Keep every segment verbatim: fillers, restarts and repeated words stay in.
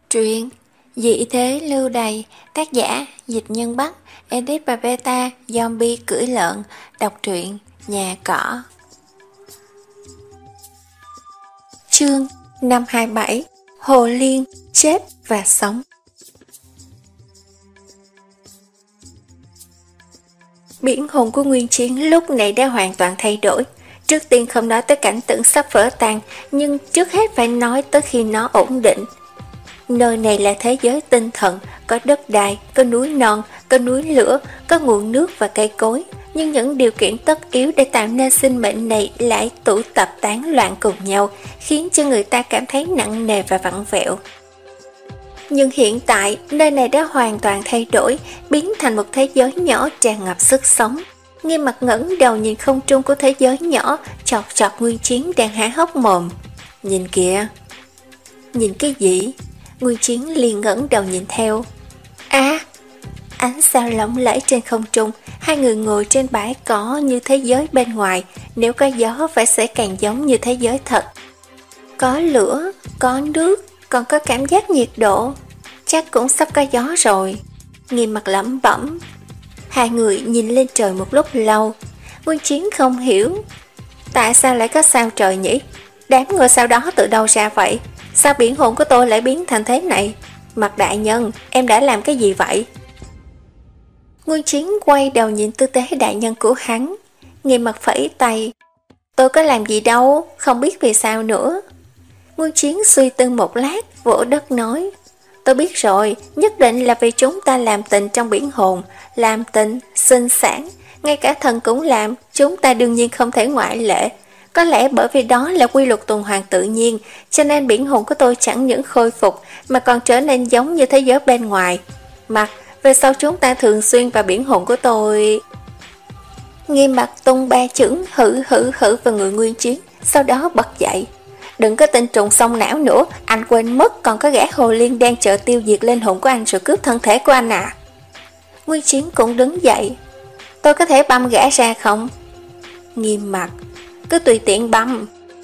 Truyện Dị thế lưu đày, tác giả Dịch Nhân Bắc, edit và beta Zombie cưỡi lợn. Đọc truyện Nhà Cỏ. Chương năm hai bảy. Hồ Liên chết và sống. Biển hồn của Nguyên Chiến lúc này đã hoàn toàn thay đổi. Trước tiên không nói tới cảnh tượng sắp vỡ tan, nhưng trước hết phải nói tới khi nó ổn định. Nơi này là thế giới tinh thần, có đất đai, có núi non, có núi lửa, có nguồn nước và cây cối. Nhưng những điều kiện tất yếu để tạo nên sinh mệnh này lại tụ tập tán loạn cùng nhau, khiến cho người ta cảm thấy nặng nề và vặn vẹo. Nhưng hiện tại, nơi này đã hoàn toàn thay đổi, biến thành một thế giới nhỏ tràn ngập sức sống. Nghiêm Mặt ngẩng đầu nhìn không trung của thế giới nhỏ, chọt chọt Nguyên Chiến đang há hốc mồm. Nhìn kìa. Nhìn cái gì? Nguyên Chiến liền ngẩng đầu nhìn theo. À! Ánh sao lộng lẫy trên không trung, hai người ngồi trên bãi cỏ như thế giới bên ngoài, nếu có gió phải sẽ càng giống như thế giới thật. Có lửa, có nước, còn có cảm giác nhiệt độ, chắc cũng sắp có gió rồi. Nghiêm Mặt lẩm bẩm. Hai người nhìn lên trời một lúc lâu. Nguyên Chiến không hiểu, tại sao lại có sao trời nhỉ? Đám ngôi sao đó từ đâu ra vậy? Sao biển hồn của tôi lại biến thành thế này? Mặt đại nhân, em đã làm cái gì vậy? Nguyên Chiến quay đầu nhìn tư thế đại nhân của hắn. Nghiêm Mặt phẩy tay. Tôi có làm gì đâu, không biết vì sao nữa. Nguyên Chiến suy tư một lát, vỗ đất nói. Tôi biết rồi, nhất định là vì chúng ta làm tình trong biển hồn. Làm tình, sinh sản, ngay cả thần cũng làm, chúng ta đương nhiên không thể ngoại lệ. Có lẽ bởi vì đó là quy luật tuần hoàn tự nhiên, cho nên biển hồn của tôi chẳng những khôi phục mà còn trở nên giống như thế giới bên ngoài. Mặt, về sau chúng ta thường xuyên vào biển hồn của tôi. Nghiêm Mặt tung ba chưởng hử hử hử vào người Nguyên Chiến, sau đó bật dậy. Đừng có tin trùng sông não nữa, anh quên mất còn có gã hồ liên đang chờ tiêu diệt linh hồn của anh rồi cướp thân thể của anh à. Nguyên Chiến cũng đứng dậy. Tôi có thể băm gã ra không? Nghiêm Mặt, cứ tùy tiện băm.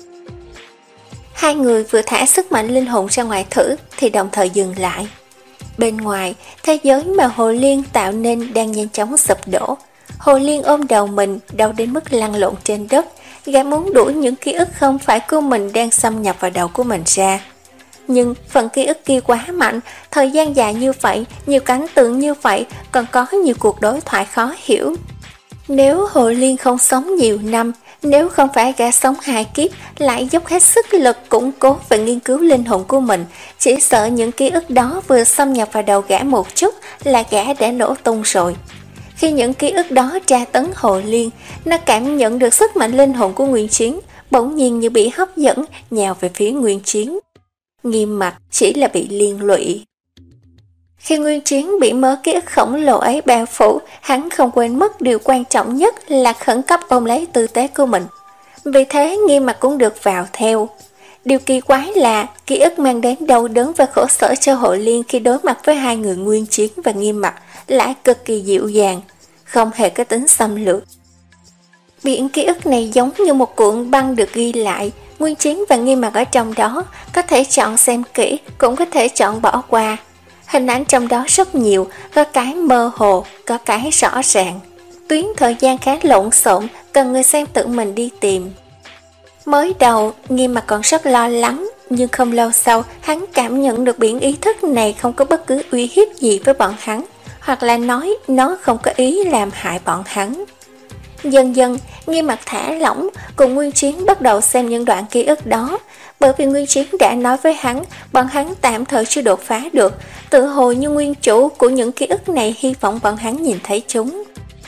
Hai người vừa thả sức mạnh linh hồn ra ngoài thử thì đồng thời dừng lại. Bên ngoài, thế giới mà Hồ Liên tạo nên đang nhanh chóng sụp đổ. Hồ Liên ôm đầu mình, đau đến mức lăn lộn trên đất. Gã muốn đuổi những ký ức không phải của mình đang xâm nhập vào đầu của mình ra. Nhưng phần ký ức kia quá mạnh, thời gian dài như vậy, nhiều cảnh tượng như vậy, còn có nhiều cuộc đối thoại khó hiểu. Nếu Hồ Liên không sống nhiều năm, nếu không phải gã sống hai kiếp, lại dốc hết sức lực củng cố và nghiên cứu linh hồn của mình, chỉ sợ những ký ức đó vừa xâm nhập vào đầu gã một chút là gã đã nổ tung rồi. Khi những ký ức đó tra tấn Hồ Liên, nó cảm nhận được sức mạnh linh hồn của Nguyên Chiến, bỗng nhiên như bị hấp dẫn, nhào về phía Nguyên Chiến. Nghiêm Mặt chỉ là bị liên lụy. Khi Nguyên Chiến bị mớ ký ức khổng lồ ấy bao phủ, hắn không quên mất điều quan trọng nhất là khẩn cấp ôm lấy tư tế của mình. Vì thế Nghiêm Mặt cũng được vào theo. Điều kỳ quái là ký ức mang đến đau đớn và khổ sở cho Hồ Liên khi đối mặt với hai người Nguyên Chiến và Nghiêm Mặt lại cực kỳ dịu dàng, không hề có tính xâm lược. Biển ký ức này giống như một cuộn băng được ghi lại, Nguyên Chiến và Nghiêm Mặt ở trong đó, có thể chọn xem kỹ, cũng có thể chọn bỏ qua. Hình ảnh trong đó rất nhiều, có cái mơ hồ, có cái rõ ràng. Tuyến thời gian khá lộn xộn, cần người xem tự mình đi tìm. Mới đầu, Nghiêm Mặt còn rất lo lắng, nhưng không lâu sau, hắn cảm nhận được biển ý thức này không có bất cứ uy hiếp gì với bọn hắn, hoặc là nói nó không có ý làm hại bọn hắn. Dần dần, Nghiêm Mặt thả lỏng, cùng Nguyên Chiến bắt đầu xem những đoạn ký ức đó, bởi vì Nguyên Chiến đã nói với hắn, bọn hắn tạm thời chưa đột phá được, tự hồ như nguyên chủ của những ký ức này hy vọng bọn hắn nhìn thấy chúng.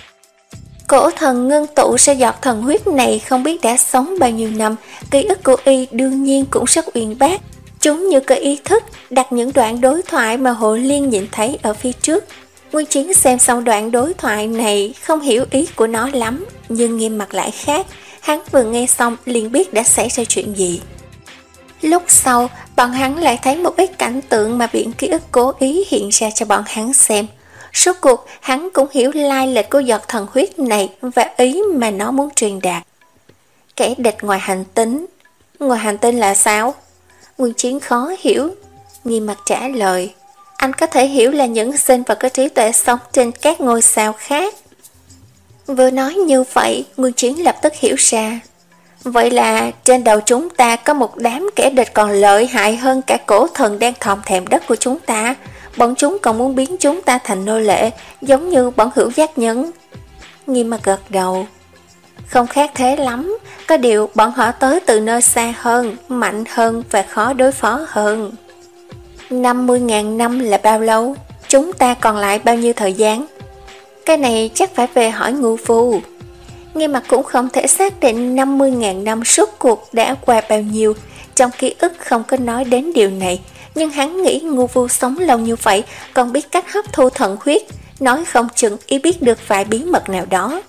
Cổ thần ngưng tụ ra giọt thần huyết này không biết đã sống bao nhiêu năm, ký ức của y đương nhiên cũng rất uyên bác. Chúng như có ý thức đặt những đoạn đối thoại mà Hồ Liên nhìn thấy ở phía trước. Nguyên Chiến xem xong đoạn đối thoại này không hiểu ý của nó lắm, nhưng Nghiêm Mặt lại khác, hắn vừa nghe xong liền biết đã xảy ra chuyện gì. Lúc sau, bọn hắn lại thấy một ít cảnh tượng mà biển ký ức cố ý hiện ra cho bọn hắn xem. Rốt cuộc, hắn cũng hiểu lai lịch của giọt thần huyết này và ý mà nó muốn truyền đạt. Kẻ địch ngoài hành tinh. Ngoài hành tinh là sao? Nguyên Chiến khó hiểu. Nghiêm mặt trả lời, anh có thể hiểu là những sinh vật có trí tuệ sống trên các ngôi sao khác. Vừa nói như vậy, Nguyên Chiến lập tức hiểu ra. Vậy là trên đầu chúng ta có một đám kẻ địch còn lợi hại hơn cả cổ thần đang thòm thèm đất của chúng ta. Bọn chúng còn muốn biến chúng ta thành nô lệ, giống như bọn hữu giác nhân. Nghiêm mặt gật đầu. Không khác thế lắm, có điều bọn họ tới từ nơi xa hơn, mạnh hơn và khó đối phó hơn. năm mươi nghìn năm là bao lâu? Chúng ta còn lại bao nhiêu thời gian? Cái này chắc phải về hỏi ngu phu. Nghiêm mặt cũng không thể xác định năm mươi nghìn năm suốt cuộc đã qua bao nhiêu, trong ký ức không có nói đến điều này, nhưng hắn nghĩ ngu phu sống lâu như vậy còn biết cách hấp thu thần huyết, nói không chừng ý biết được vài bí mật nào đó.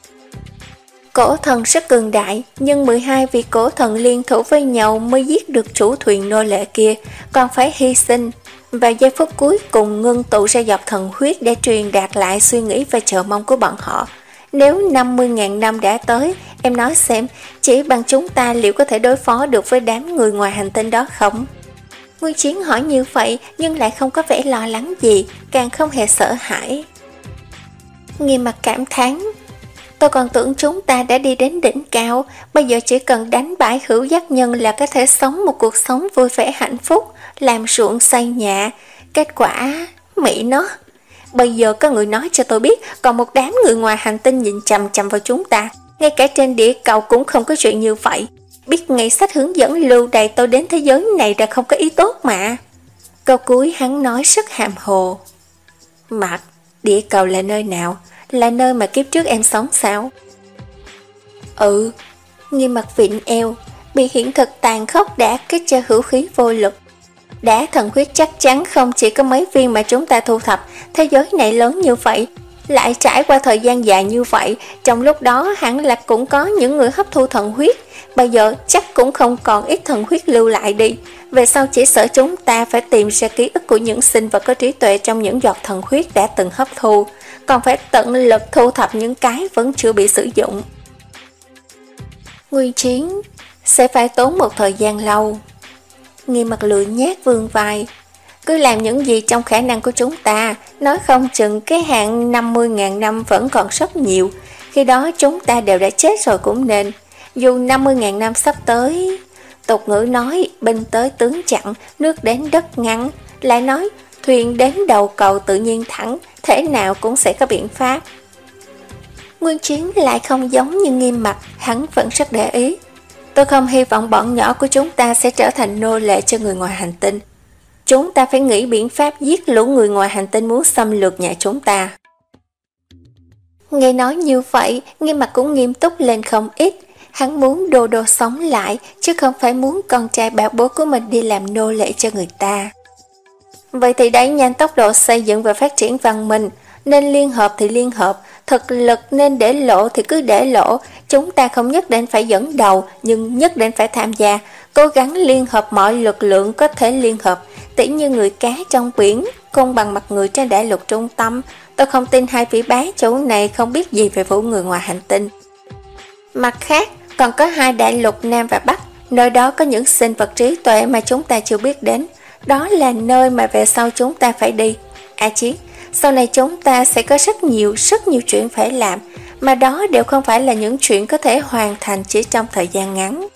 Cổ thần rất cường đại, nhưng mười hai vị cổ thần liên thủ với nhau mới giết được chủ thuyền nô lệ kia, còn phải hy sinh. Vào giây phút cuối cùng ngưng tụ ra giọt thần huyết để truyền đạt lại suy nghĩ và chờ mong của bọn họ. Nếu năm mươi nghìn năm đã tới, em nói xem, chỉ bằng chúng ta liệu có thể đối phó được với đám người ngoài hành tinh đó không? Nguyên Chiến hỏi như vậy nhưng lại không có vẻ lo lắng gì, càng không hề sợ hãi. Nghiêm mặt cảm thán, tôi còn tưởng chúng ta đã đi đến đỉnh cao, bây giờ chỉ cần đánh bại hữu giác nhân là có thể sống một cuộc sống vui vẻ hạnh phúc, làm ruộng xây nhà. Kết quả, Mỹ nó. Bây giờ có người nói cho tôi biết còn một đám người ngoài hành tinh nhìn chằm chằm vào chúng ta. Ngay cả trên địa cầu cũng không có chuyện như vậy. Biết ngay sách hướng dẫn lưu đày tôi đến thế giới này là không có ý tốt mà. Câu cuối hắn nói rất hàm hồ. Mặt, địa cầu là nơi nào? Là nơi mà kiếp trước em sống sao? Ừ. Nghiêm mặt vịn eo, bị hiện thực tàn khốc đã kích cho hữu khí vô lực. Đá thần huyết chắc chắn không chỉ có mấy viên mà chúng ta thu thập. Thế giới này lớn như vậy, lại trải qua thời gian dài như vậy, trong lúc đó hẳn là cũng có những người hấp thu thần huyết. Bây giờ chắc cũng không còn ít thần huyết lưu lại đi. Về sau chỉ sợ chúng ta phải tìm ra ký ức của những sinh vật có trí tuệ trong những giọt thần huyết đã từng hấp thu, còn phải tận lực thu thập những cái vẫn chưa bị sử dụng. Nguyên Chiến sẽ phải tốn một thời gian lâu. Nghiêm mặt lười nhát vươn vai, cứ làm những gì trong khả năng của chúng ta, nói không chừng cái hạn năm mươi nghìn năm vẫn còn rất nhiều, khi đó chúng ta đều đã chết rồi cũng nên. Dù năm mươi nghìn năm sắp tới, tục ngữ nói binh tới tướng chặn, nước đến đất ngăn, lại nói thuyền đến đầu cầu tự nhiên thẳng, thể nào cũng sẽ có biện pháp. Nguyên Chiến lại không giống như Nghiêm mặt, hắn vẫn rất để ý. Tôi không hy vọng bọn nhỏ của chúng ta sẽ trở thành nô lệ cho người ngoài hành tinh. Chúng ta phải nghĩ biện pháp giết lũ người ngoài hành tinh muốn xâm lược nhà chúng ta. Nghe nói như vậy, Nghiêm mặt cũng nghiêm túc lên không ít. Hắn muốn Đô Đô sống lại, chứ không phải muốn con trai bảo bối của mình đi làm nô lệ cho người ta. Vậy thì đẩy nhanh tốc độ xây dựng và phát triển văn minh, nên liên hợp thì liên hợp, thực lực nên để lộ thì cứ để lộ. Chúng ta không nhất định phải dẫn đầu, nhưng nhất định phải tham gia, cố gắng liên hợp mọi lực lượng có thể liên hợp, tỉ như người cá trong biển, côn bằng mặt người trên đại lục trung tâm. Tôi không tin hai vị bá chủ này không biết gì về vụ người ngoài hành tinh. Mặt khác, còn có hai đại lục Nam và Bắc, nơi đó có những sinh vật trí tuệ mà chúng ta chưa biết đến. Đó là nơi mà về sau chúng ta phải đi. A Chiến, sau này chúng ta sẽ có rất nhiều, rất nhiều chuyện phải làm, mà đó đều không phải là những chuyện có thể hoàn thành chỉ trong thời gian ngắn.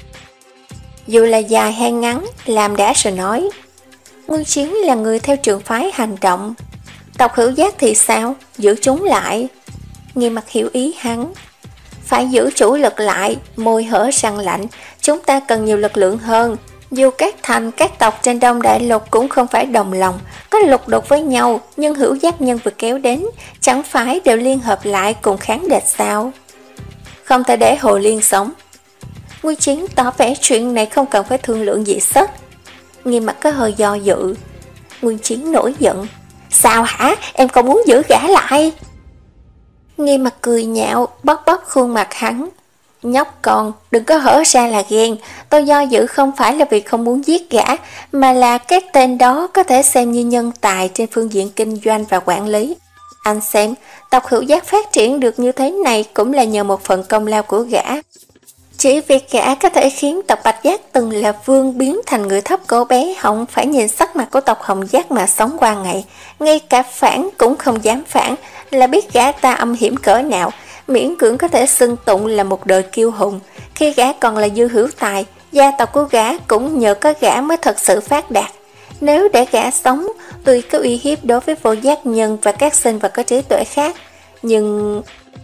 Dù là dài hay ngắn, làm đã rồi nói. Nguyên Chiến là người theo trường phái hành động. Tộc hữu giác thì sao? Giữ chúng lại. Nghiêm mặt hiểu ý hắn. Phải giữ chủ lực lại, môi hở răng lạnh. Chúng ta cần nhiều lực lượng hơn. Dù các thành, các tộc trên Đông Đại Lục cũng không phải đồng lòng, có lục đục với nhau, nhưng hữu giác nhân vừa kéo đến, chẳng phải đều liên hợp lại cùng kháng địch sao? Không thể để Hồ Liên sống. Nguyên Chiến tỏ vẻ chuyện này không cần phải thương lượng gì hết. Nghiêm mặt có hơi do dự. Nguyên Chiến nổi giận. Sao hả? Em không muốn giữ gã lại? Nghiêm mặt cười nhạo, bóp bóp khuôn mặt hắn. Nhóc con, đừng có hở ra là ghen. Tôi do dự không phải là vì không muốn giết gã, mà là cái tên đó có thể xem như nhân tài trên phương diện kinh doanh và quản lý. Anh xem, tộc hữu giác phát triển được như thế này cũng là nhờ một phần công lao của gã. Chỉ việc gã có thể khiến tộc Bạch Giác từng là vương biến thành người thấp cổ bé họng phải nhìn sắc mặt của tộc Hồng Giác mà sống qua ngày, ngay cả phản cũng không dám phản, là biết gã ta âm hiểm cỡ nào, miễn cưỡng có thể xưng tụng là một đời kiêu hùng. Khi gã còn là Dư Hữu Tài, gia tộc của gã cũng nhờ có gã mới thật sự phát đạt. Nếu để gã sống, tuy có uy hiếp đối với vô giác nhân và các sinh vật có trí tuệ khác, nhưng...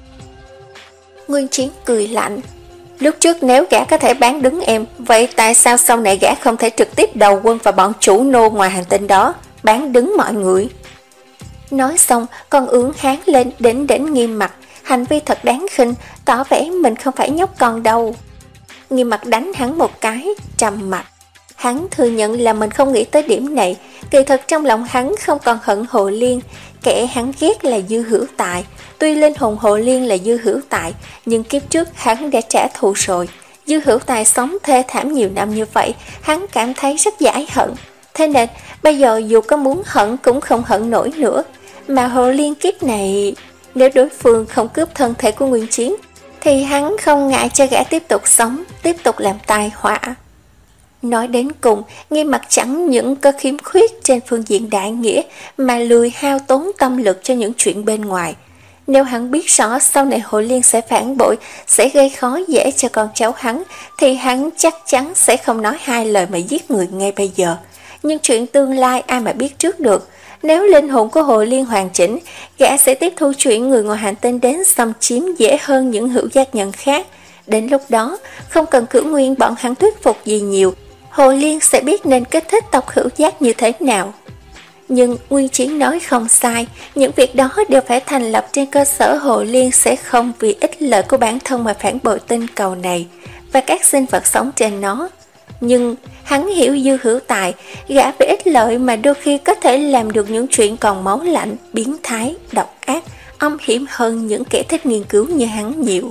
Nguyên Chiến cười lạnh. Lúc trước nếu gã có thể bán đứng em, vậy tại sao sau này gã không thể trực tiếp đầu quân vào bọn chủ nô ngoài hành tinh đó, bán đứng mọi người? Nói xong, con ưỡn háng lên đỉnh đỉnh Nghiêm Mặt, hành vi thật đáng khinh, tỏ vẻ mình không phải nhóc con đâu. Nghiêm Mặt đánh hắn một cái, trầm mặt. Hắn thừa nhận là mình không nghĩ tới điểm này, kỳ thực trong lòng hắn không còn hận Hồ Liên, kẻ hắn ghét là Dư Hữu Tài. Tuy linh hồn Hồ Liên là Dư Hữu Tài, nhưng kiếp trước hắn đã trả thù rồi. Dư Hữu Tài sống thê thảm nhiều năm như vậy, hắn cảm thấy rất giải hận. Thế nên, bây giờ dù có muốn hận cũng không hận nổi nữa. Mà Hồ Liên kiếp này, nếu đối phương không cướp thân thể của Nguyên Chiến, thì hắn không ngại cho gã tiếp tục sống, tiếp tục làm tai họa. Nói đến cùng, Nghiêm Mặt chẳng những có khiếm khuyết trên phương diện đại nghĩa, mà lười hao tốn tâm lực cho những chuyện bên ngoài. Nếu hắn biết rõ sau này Hồ Liên sẽ phản bội, sẽ gây khó dễ cho con cháu hắn, thì hắn chắc chắn sẽ không nói hai lời mà giết người ngay bây giờ. Nhưng chuyện tương lai ai mà biết trước được. Nếu linh hồn của Hồ Liên hoàn chỉnh, gã sẽ tiếp thu chuyện người ngoài hành tinh đến xâm chiếm dễ hơn những hữu giác nhân khác. Đến lúc đó, không cần Cửu Nguyên bọn hắn thuyết phục gì nhiều, Hồ Liên sẽ biết nên kích thích tộc hữu giác như thế nào. Nhưng Nguyên Chiến nói không sai, những việc đó đều phải thành lập trên cơ sở Hồ Liên sẽ không vì ích lợi của bản thân mà phản bội tinh cầu này và các sinh vật sống trên nó. Nhưng hắn hiểu Dư Hữu Tài, gã vì ích lợi mà đôi khi có thể làm được những chuyện còn máu lạnh, biến thái, độc ác, âm hiểm hơn những kẻ thích nghiên cứu như hắn nhiều.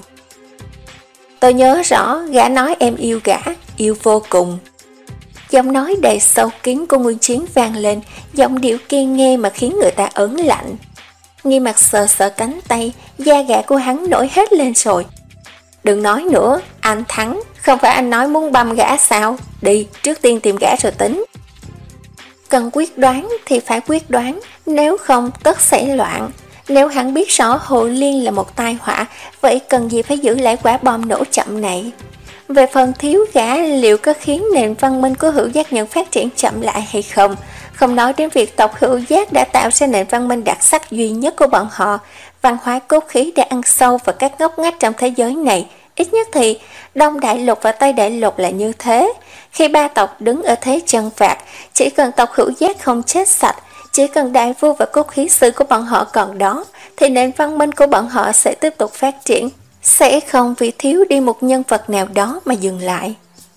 Tôi nhớ rõ gã nói em yêu gã, yêu vô cùng. Giọng nói đầy sâu kín của Nguyên Chiến vang lên, giọng điệu kia nghe mà khiến người ta ớn lạnh. Nghiêm Mặt sờ sờ cánh tay, da gà của hắn nổi hết lên rồi. Đừng nói nữa, anh thắng, không phải anh nói muốn băm gã sao? Đi, trước tiên tìm gã rồi tính. Cần quyết đoán thì phải quyết đoán, nếu không tất xảy loạn. Nếu hắn biết rõ Hồ Liên là một tai họa, vậy cần gì phải giữ lại quả bom nổ chậm này? Về phần thiếu gã liệu có khiến nền văn minh của hữu giác nhân phát triển chậm lại hay không? Không nói đến việc tộc hữu giác đã tạo ra nền văn minh đặc sắc duy nhất của bọn họ, văn hóa cốt khí đã ăn sâu vào các ngóc ngách trong thế giới này. Ít nhất thì Đông Đại Lục và Tây Đại Lục là như thế. Khi ba tộc đứng ở thế chân phạt, chỉ cần tộc hữu giác không chết sạch, chỉ cần đại vua và cốt khí sư của bọn họ còn đó, thì nền văn minh của bọn họ sẽ tiếp tục phát triển, sẽ không vì thiếu đi một nhân vật nào đó mà dừng lại.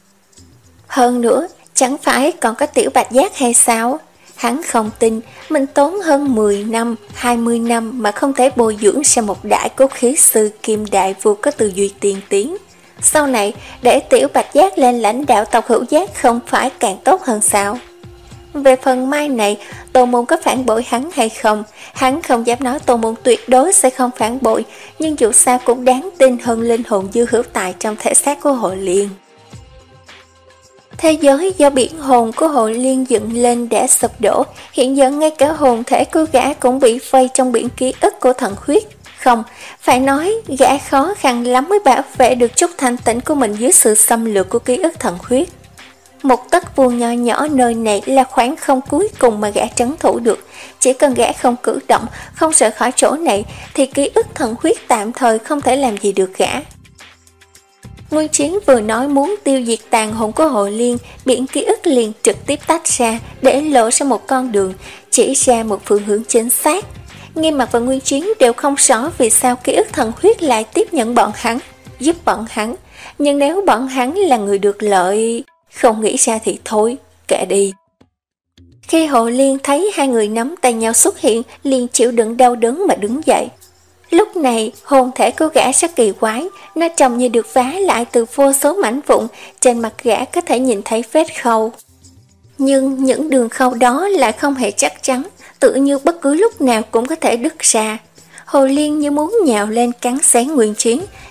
Hơn nữa, chẳng phải còn có Tiểu Bạch Giác hay sao? Hắn không tin mình tốn hơn mười năm, hai mươi năm mà không thể bồi dưỡng ra một đại cốt khí sư kim đại vua có tư duy tiên tiến. Sau này, để Tiểu Bạch Giác lên lãnh đạo tộc hữu giác không phải càng tốt hơn sao? Về phần Mai này, Tô Môn có phản bội hắn hay không? Hắn không dám nói Tô Môn tuyệt đối sẽ không phản bội, nhưng dù sao cũng đáng tin hơn linh hồn Dư Hữu Tài trong thể xác của Hồ Liên. Thế giới do biển hồn của Hồ Liên dựng lên đã sụp đổ, hiện giờ ngay cả hồn thể của gã cũng bị vây trong biển ký ức của thần huyết. Không, phải nói gã khó khăn lắm mới bảo vệ được chút thanh tĩnh của mình dưới sự xâm lược của ký ức thần huyết. Một tấc vuông nho nhỏ nơi này là khoảng không cuối cùng mà gã trấn thủ được. Chỉ cần gã không cử động, không rời khỏi chỗ này, thì ký ức thần huyết tạm thời không thể làm gì được gã. Nguyên Chiến vừa nói muốn tiêu diệt tàn hồn của Hồ Liên, biển ký ức liền trực tiếp tách ra, để lộ ra một con đường, chỉ ra một phương hướng chính xác. Nghiêm Mặt và Nguyên Chiến đều không rõ vì sao ký ức thần huyết lại tiếp nhận bọn hắn, giúp bọn hắn. Nhưng nếu bọn hắn là người được lợi, không nghĩ ra thì thôi, kệ đi. Khi Hồ Liên thấy hai người nắm tay nhau xuất hiện, liền chịu đựng đau đớn mà đứng dậy. Lúc này, hồn thể của gã rất kỳ quái, nó trông như được vá lại từ vô số mảnh vụn, trên mặt gã có thể nhìn thấy vết khâu. Nhưng những đường khâu đó lại không hề chắc chắn, tự như bất cứ lúc nào cũng có thể đứt ra. Hồ Liên như muốn nhào lên cắn xé Nguyên Chiến,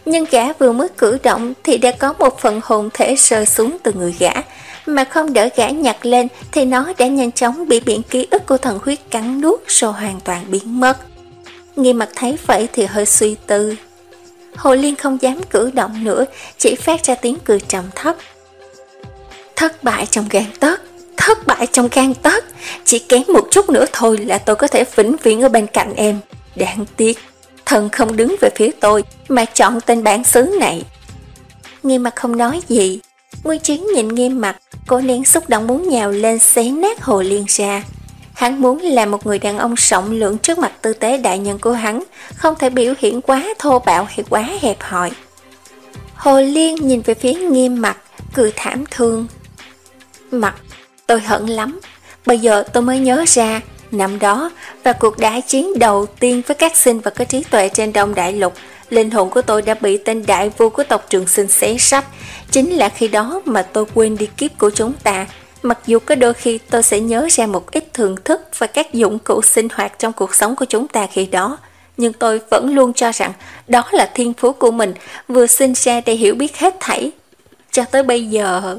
Nhưng gã vừa mới cử động thì đã có một phần hồn thể rơi xuống từ người gã, mà không đỡ gã nhặt lên thì nó đã nhanh chóng bị biển ký ức của thần huyết cắn nuốt rồi hoàn toàn biến mất. Nghiêm Mặc thấy vậy thì hơi suy tư. Hồ Liên không dám cử động nữa, chỉ phát ra tiếng cười trầm thấp. Thất bại trong gang tấc, thất bại trong gang tấc, chỉ kém một chút nữa thôi là tôi có thể vĩnh viễn ở bên cạnh em. Đáng tiếc, thần không đứng về phía tôi mà chọn tên bản xứ này. Nghiêm Mặc không nói gì. Nguyên Chiến nhìn Nghiêm Mặc, cô nén xúc động muốn nhào lên xé nát Hồ Liên ra. Hắn muốn là một người đàn ông rộng lượng trước mặt tư tế đại nhân của hắn, không thể biểu hiện quá thô bạo hay quá hẹp hòi. Hồ Liên nhìn về phía Nghiêm Mặc, cười thảm thương. Mặc, tôi hận lắm. Bây giờ tôi mới nhớ ra, năm đó, và cuộc đả chiến đầu tiên với các sinh vật có trí tuệ trên Đông Đại Lục, linh hồn của tôi đã bị tên đại vua của tộc Trường Sinh xé rách. Chính là khi đó mà tôi quên đi kiếp của chúng ta. Mặc dù có đôi khi tôi sẽ nhớ ra một ít thưởng thức và các dụng cụ sinh hoạt trong cuộc sống của chúng ta khi đó, nhưng tôi vẫn luôn cho rằng đó là thiên phú của mình, vừa sinh ra để hiểu biết hết thảy. Cho tới bây giờ...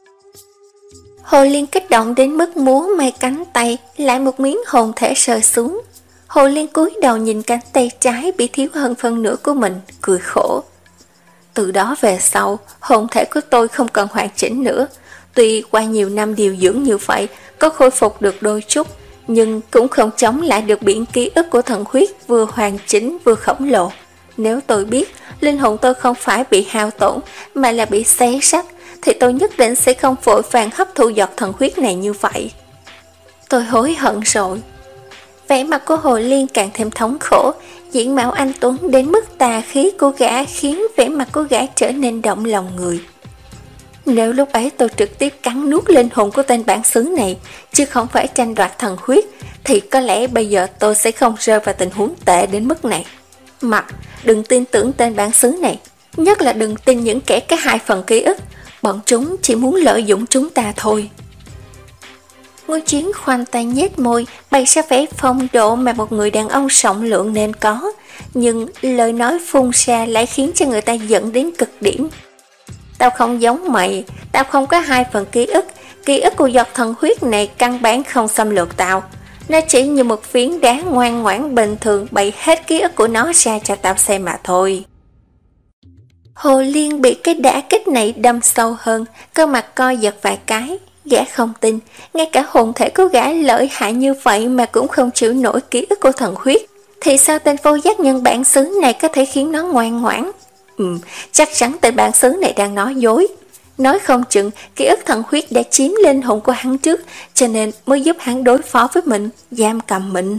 Hồ Liên kích động đến mức múa may cánh tay, lại một miếng hồn thể rơi xuống. Hồ Liên cúi đầu nhìn cánh tay trái bị thiếu hơn phân nửa của mình, cười khổ. Từ đó về sau, hồn thể của tôi không còn hoàn chỉnh nữa. Tuy qua nhiều năm điều dưỡng như vậy, có khôi phục được đôi chút, nhưng cũng không chống lại được biển ký ức của thần huyết vừa hoàn chỉnh vừa khổng lồ. Nếu tôi biết linh hồn tôi không phải bị hao tổn mà là bị xé rách, thì tôi nhất định sẽ không vội vàng hấp thụ giọt thần huyết này như vậy. Tôi hối hận rồi. Vẻ mặt của Hồ Liên càng thêm thống khổ, diện mạo anh tuấn đến mức tà khí của gã khiến vẻ mặt của gã trở nên động lòng người. Nếu lúc ấy tôi trực tiếp cắn nuốt linh hồn của tên bản xứ này, chứ không phải tranh đoạt thần huyết, thì có lẽ bây giờ tôi sẽ không rơi vào tình huống tệ đến mức này. Mặc, đừng tin tưởng tên bản xứ này, nhất là đừng tin những kẻ có hai phần ký ức, bọn chúng chỉ muốn lợi dụng chúng ta thôi. Ngô Chiến khoanh tay nhếch môi, bày ra vẻ phong độ mà một người đàn ông rộng lượng nên có, nhưng lời nói phun ra lại khiến cho người ta giận đến cực điểm. Tao không giống mày, tao không có hai phần ký ức, ký ức của giọt thần huyết này căn bản không xâm lược tao. Nó chỉ như một phiến đá ngoan ngoãn bình thường bày hết ký ức của nó ra cho tao xem mà thôi. Hồ Liên bị cái đả kích này đâm sâu hơn, cơ mặt co giật vài cái. Gã không tin, ngay cả hồn thể của gã lợi hại như vậy mà cũng không chịu nổi ký ức của thần huyết, thì sao tên vô giác nhân bản xứ này có thể khiến nó ngoan ngoãn? Ừ, chắc chắn tên bản xứ này đang nói dối. Nói không chừng ký ức thần huyết đã chiếm linh hồn của hắn trước, cho nên mới giúp hắn đối phó với mình, giam cầm mình.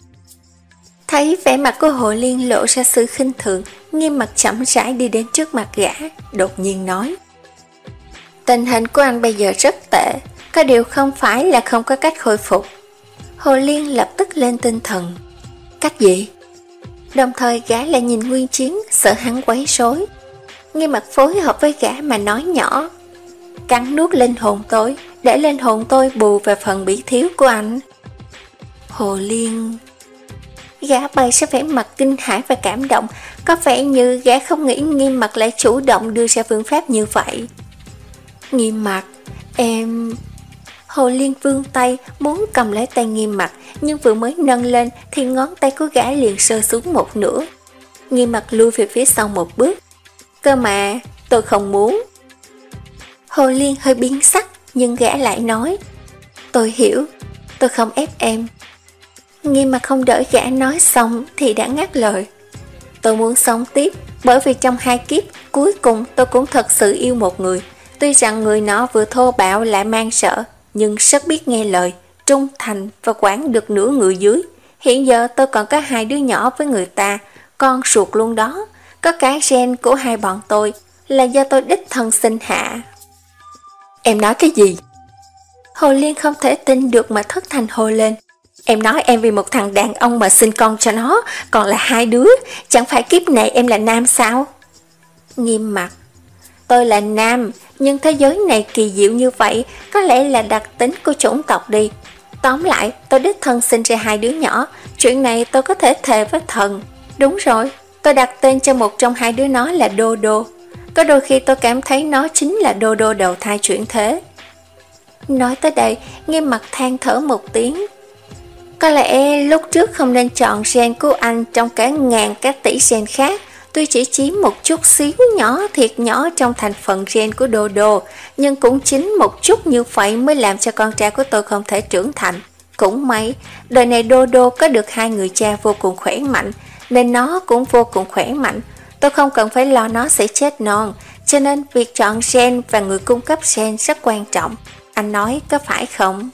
Thấy vẻ mặt của Hồ Liên lộ ra sự khinh thường, Nghiêm Mặc chậm rãi đi đến trước mặt gã, đột nhiên nói: Tình hình của anh bây giờ rất tệ, có điều không phải là không có cách khôi phục. Hồ Liên lập tức lên tinh thần. Cách gì? Đồng thời gã lại nhìn Nguyên Chiến, sợ hắn quấy rối. Nghiêm Mặc phối hợp với gã mà nói nhỏ: Cắn nuốt linh hồn tôi, để linh hồn tôi bù về phần bị thiếu của anh. Hồ Liên... Gã bày ra vẻ mặt kinh hãi và cảm động, có vẻ như gã không nghĩ Nghiêm Mặc lại chủ động đưa ra phương pháp như vậy. Nghiêm Mặc, em... Hồ Liên vươn tay muốn cầm lấy tay Nghiêm Mặc, nhưng vừa mới nâng lên thì ngón tay của gã liền rơi xuống một nửa. Nghiêm Mặc lui về phía sau một bước. Cơ mà, tôi không muốn. Hồ Liên hơi biến sắc, nhưng gã lại nói: Tôi hiểu, tôi không ép em. Nghiêm Mặc không đợi gã nói xong thì đã ngắt lời: Tôi muốn sống tiếp, bởi vì trong hai kiếp cuối cùng tôi cũng thật sự yêu một người. Tuy rằng người nó vừa thô bạo lại mang sợ, nhưng rất biết nghe lời, trung thành và quản được nửa người dưới. Hiện giờ tôi còn có hai đứa nhỏ với người ta, con ruột luôn đó. Có cái gen của hai bọn tôi là do tôi đích thân sinh hạ. Em nói cái gì? Hồ Liên không thể tin được mà thất thanh hô lên. Em nói em vì một thằng đàn ông mà sinh con cho nó, còn là hai đứa, chẳng phải kiếp này em là nam sao? Nghiêm Mặc: Tôi là nam, nhưng thế giới này kỳ diệu như vậy, có lẽ là đặc tính của chủng tộc đi. Tóm lại, tôi đích thân sinh ra hai đứa nhỏ, chuyện này tôi có thể thề với thần. Đúng rồi, Tôi đặt tên cho một trong hai đứa nó là Đô Đô. Có đôi khi tôi cảm thấy nó chính là Đô Đô đầu thai chuyển thế. Nói tới đây, Nghiêm Mặt than thở một tiếng. Có lẽ lúc trước không nên chọn gen của anh trong cả ngàn các tỷ gen khác. Tuy chỉ chiếm một chút xíu nhỏ thiệt nhỏ trong thành phần gen của Đô Đô, nhưng cũng chính một chút như vậy mới làm cho con trai của tôi không thể trưởng thành. Cũng may, đời này Đô Đô có được hai người cha vô cùng khỏe mạnh, nên nó cũng vô cùng khỏe mạnh. Tôi không cần phải lo nó sẽ chết non, cho nên việc chọn gen và người cung cấp gen rất quan trọng. Anh nói có phải không?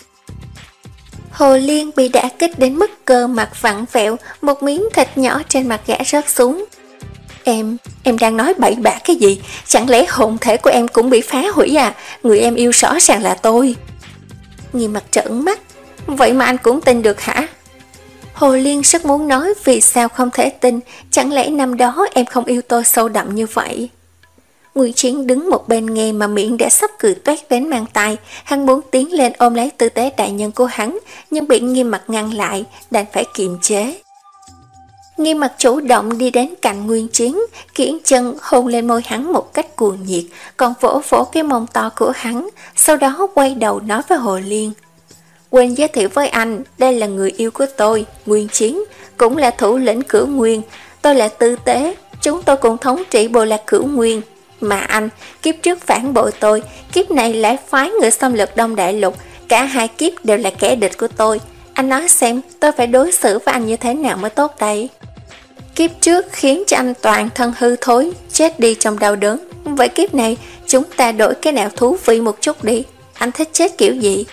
Hồ Liên bị đả kích đến mức cơ mặt vặn vẹo, một miếng thịt nhỏ trên mặt gã rớt xuống. Em, em đang nói bậy bạ cái gì? Chẳng lẽ hồn thể của em cũng bị phá hủy à? Người em yêu rõ ràng là tôi. Nghiêm Mặt trợn mắt. Vậy mà anh cũng tin được hả? Hồ Liên rất muốn nói vì sao không thể tin, chẳng lẽ năm đó em không yêu tôi sâu đậm như vậy? Nguyễn Chiến đứng một bên nghe mà miệng đã sắp cười toét đến mang tai. Hắn muốn tiến lên ôm lấy tư tế đại nhân của hắn, nhưng bị Nghiêm Mặt ngăn lại, đành phải kiềm chế. Nghiêm Mặt chủ động đi đến cạnh Nguyên Chiến, kiễng chân hôn lên môi hắn một cách cuồng nhiệt, còn vỗ vỗ cái mông to của hắn, sau đó quay đầu nói với Hồ Liên. Quên giới thiệu với anh, đây là người yêu của tôi, Nguyên Chiến, cũng là thủ lĩnh Cửu Nguyên. Tôi là Tư Tế, chúng tôi cùng thống trị bộ lạc Cửu Nguyên. Mà anh, kiếp trước phản bội tôi, kiếp này lại phái người xâm lược Đông Đại Lục, cả hai kiếp đều là kẻ địch của tôi. Anh nói xem, tôi phải đối xử với anh như thế nào mới tốt đây? Kiếp trước khiến cho anh toàn thân hư thối, chết đi trong đau đớn. Vậy kiếp này, chúng ta đổi cái nào thú vị một chút đi. Anh thích chết kiểu gì?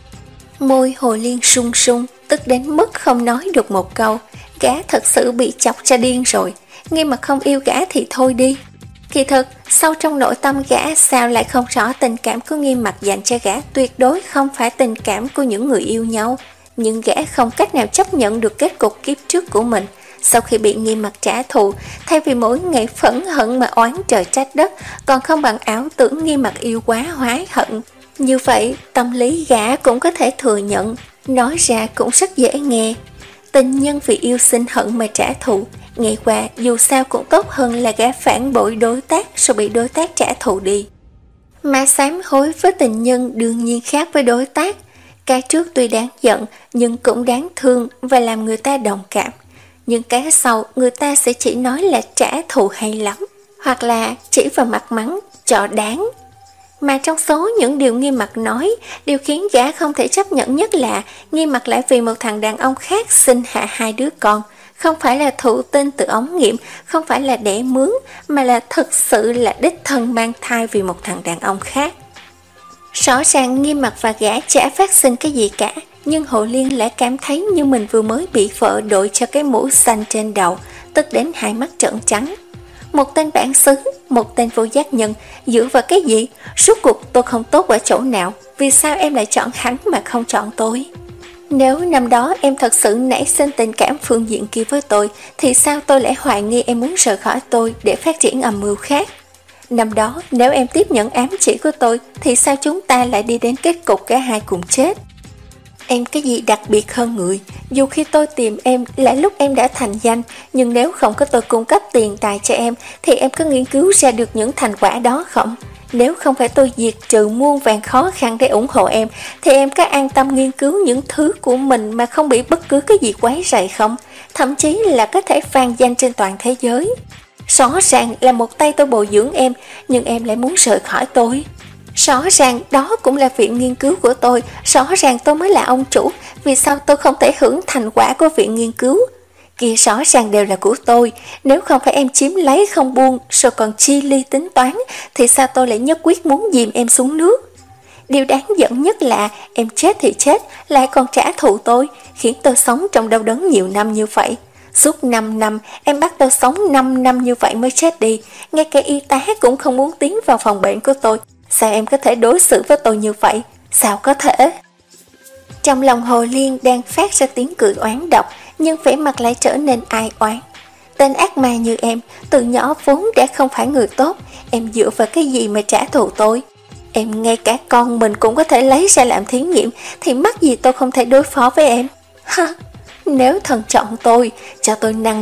Môi Hồ Liên sung sung, tức đến mức không nói được một câu. Gã thật sự bị chọc cho điên rồi. Ngay mà không yêu gã thì thôi đi. Kỳ thực, sâu trong nội tâm gã sao lại không rõ tình cảm của Nghiêm Mặt dành cho gã tuyệt đối không phải tình cảm của những người yêu nhau. Nhưng gã không cách nào chấp nhận được kết cục kiếp trước của mình. Sau khi bị Nghiêm Mặt trả thù, thay vì mỗi ngày phẫn hận mà oán trời trách đất, còn không bằng ảo tưởng Nghiêm Mặt yêu quá hóa hận. Như vậy, tâm lý gã cũng có thể thừa nhận, nói ra cũng rất dễ nghe. Tình nhân vì yêu sinh hận mà trả thù, nghe qua dù sao cũng tốt hơn là gã phản bội đối tác rồi bị đối tác trả thù đi. Mà sám hối với tình nhân đương nhiên khác với đối tác. Cái trước tuy đáng giận nhưng cũng đáng thương và làm người ta đồng cảm. Nhưng cái sau người ta sẽ chỉ nói là trả thù hay lắm, hoặc là chỉ vào mặt mắng, cho đáng. Mà trong số những điều Nghiêm Mặt nói, điều khiến gã không thể chấp nhận nhất là Nghiêm Mặt lại vì một thằng đàn ông khác sinh hạ hai đứa con. Không phải là thụ tinh từ ống nghiệm, không phải là đẻ mướn, mà là thực sự là đích thân mang thai vì một thằng đàn ông khác. Rõ ràng Nghiêm Mặt và gã chả phát sinh cái gì cả, nhưng Hồ Liên lại cảm thấy như mình vừa mới bị vợ đội cho cái mũ xanh trên đầu, tức đến hai mắt trợn trắng. Một tên bản xứ, một tên vô giác nhân, dựa vào cái gì? Suốt cuộc tôi không tốt ở chỗ nào? Vì sao em lại chọn hắn mà không chọn tôi? Nếu năm đó em thật sự nảy sinh tình cảm phương diện kia với tôi, thì sao tôi lại hoài nghi em muốn rời khỏi tôi để phát triển âm mưu khác? Năm đó, nếu em tiếp nhận ám chỉ của tôi, thì sao chúng ta lại đi đến kết cục cả hai cùng chết? Em cái gì đặc biệt hơn người? Dù khi tôi tìm em là lúc em đã thành danh, nhưng nếu không có tôi cung cấp tiền tài cho em, thì em có nghiên cứu ra được những thành quả đó không? Nếu không phải tôi diệt trừ muôn vàn khó khăn để ủng hộ em, thì em có an tâm nghiên cứu những thứ của mình mà không bị bất cứ cái gì quấy rầy không? Thậm chí là có thể vang danh trên toàn thế giới. Rõ ràng là một tay tôi bồi dưỡng em, nhưng em lại muốn rời khỏi tôi. Rõ ràng đó cũng là viện nghiên cứu của tôi, rõ ràng tôi mới là ông chủ, vì sao tôi không thể hưởng thành quả của viện nghiên cứu? Kia rõ ràng đều là của tôi, nếu không phải em chiếm lấy không buông, rồi còn chi ly tính toán, thì sao tôi lại nhất quyết muốn dìm em xuống nước? Điều đáng giận nhất là em chết thì chết, lại còn trả thù tôi, khiến tôi sống trong đau đớn nhiều năm như vậy. Suốt năm năm, em bắt tôi sống năm năm như vậy mới chết đi, ngay cả y tá cũng không muốn tiến vào phòng bệnh của tôi. Sao em có thể đối xử với tôi như vậy? Sao có thể? Trong lòng Hồ Liên đang phát ra tiếng cười oán độc, nhưng vẻ mặt lại trở nên ai oán. Tên ác ma như em, từ nhỏ vốn đã không phải người tốt, em dựa vào cái gì mà trả thù tôi? Em ngay cả con mình cũng có thể lấy ra làm thí nghiệm, thì mắc gì tôi không thể đối phó với em? Ha! Nếu thần chọn tôi, cho tôi năng lực bất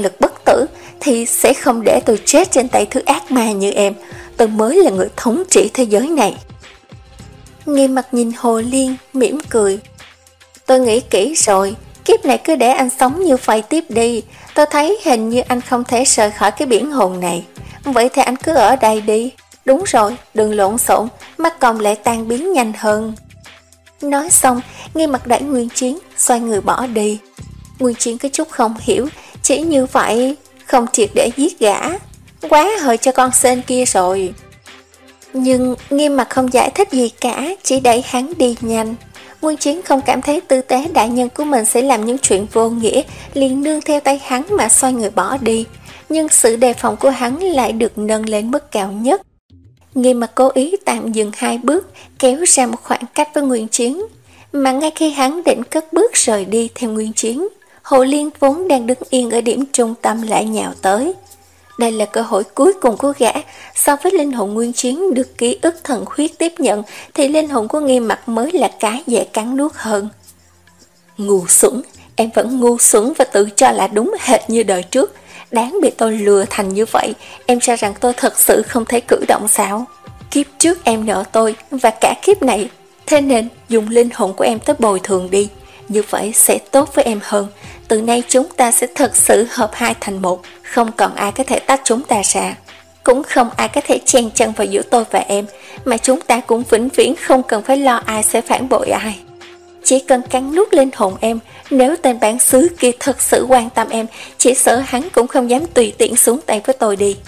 tử thì sẽ không để tôi chết trên tay thứ ác ma như em. Tôi mới là người thống trị thế giới này. Nghiêm mặt nhìn Hồ Liên, mỉm cười. Tôi nghĩ kỹ rồi, kiếp này cứ để anh sống như vậy tiếp đi. Tôi thấy hình như anh không thể rời khỏi cái biển hồn này. Vậy thì anh cứ ở đây đi. Đúng rồi, đừng lộn xộn, mắt còng lại tan biến nhanh hơn. Nói xong, Nghiêm mặt đẩy Nguyên Chiến, xoay người bỏ đi. Nguyên Chiến có chút không hiểu, chỉ như vậy, không triệt để giết gã. Quá hời cho con sên kia rồi. Nhưng Nghiêm mặt không giải thích gì cả, chỉ đẩy hắn đi nhanh. Nguyên Chiến không cảm thấy tư tế đại nhân của mình sẽ làm những chuyện vô nghĩa, liền nương theo tay hắn mà xoay người bỏ đi. Nhưng sự đề phòng của hắn lại được nâng lên mức cao nhất. Nghiêm mặt cố ý tạm dừng hai bước, kéo ra một khoảng cách với Nguyên Chiến. Mà ngay khi hắn định cất bước rời đi theo Nguyên Chiến, Hồ Liên vốn đang đứng yên ở điểm trung tâm lại nhào tới. Đây là cơ hội cuối cùng của gã. So với linh hồn Nguyên Chiến được ký ức thần huyết tiếp nhận, thì linh hồn của Nghiêm mặt mới là cái dễ cắn nuốt hơn. Ngu xuẩn, em vẫn ngu xuẩn và tự cho là đúng hệt như đời trước. Đáng bị tôi lừa thành như vậy. Em cho rằng tôi thật sự không thể cử động sao? Kiếp trước em nợ tôi, và cả kiếp này. Thế nên dùng linh hồn của em tới bồi thường đi. Như vậy sẽ tốt với em hơn. Từ nay chúng ta sẽ thật sự hợp hai thành một. Không còn ai có thể tách chúng ta ra. Cũng không ai có thể chen chân vào giữa tôi và em. Mà chúng ta cũng vĩnh viễn không cần phải lo ai sẽ phản bội ai. Chỉ cần cắn nuốt linh hồn em. Nếu tên bản xứ kia thật sự quan tâm em, chỉ sợ hắn cũng không dám tùy tiện xuống tay với tôi đi.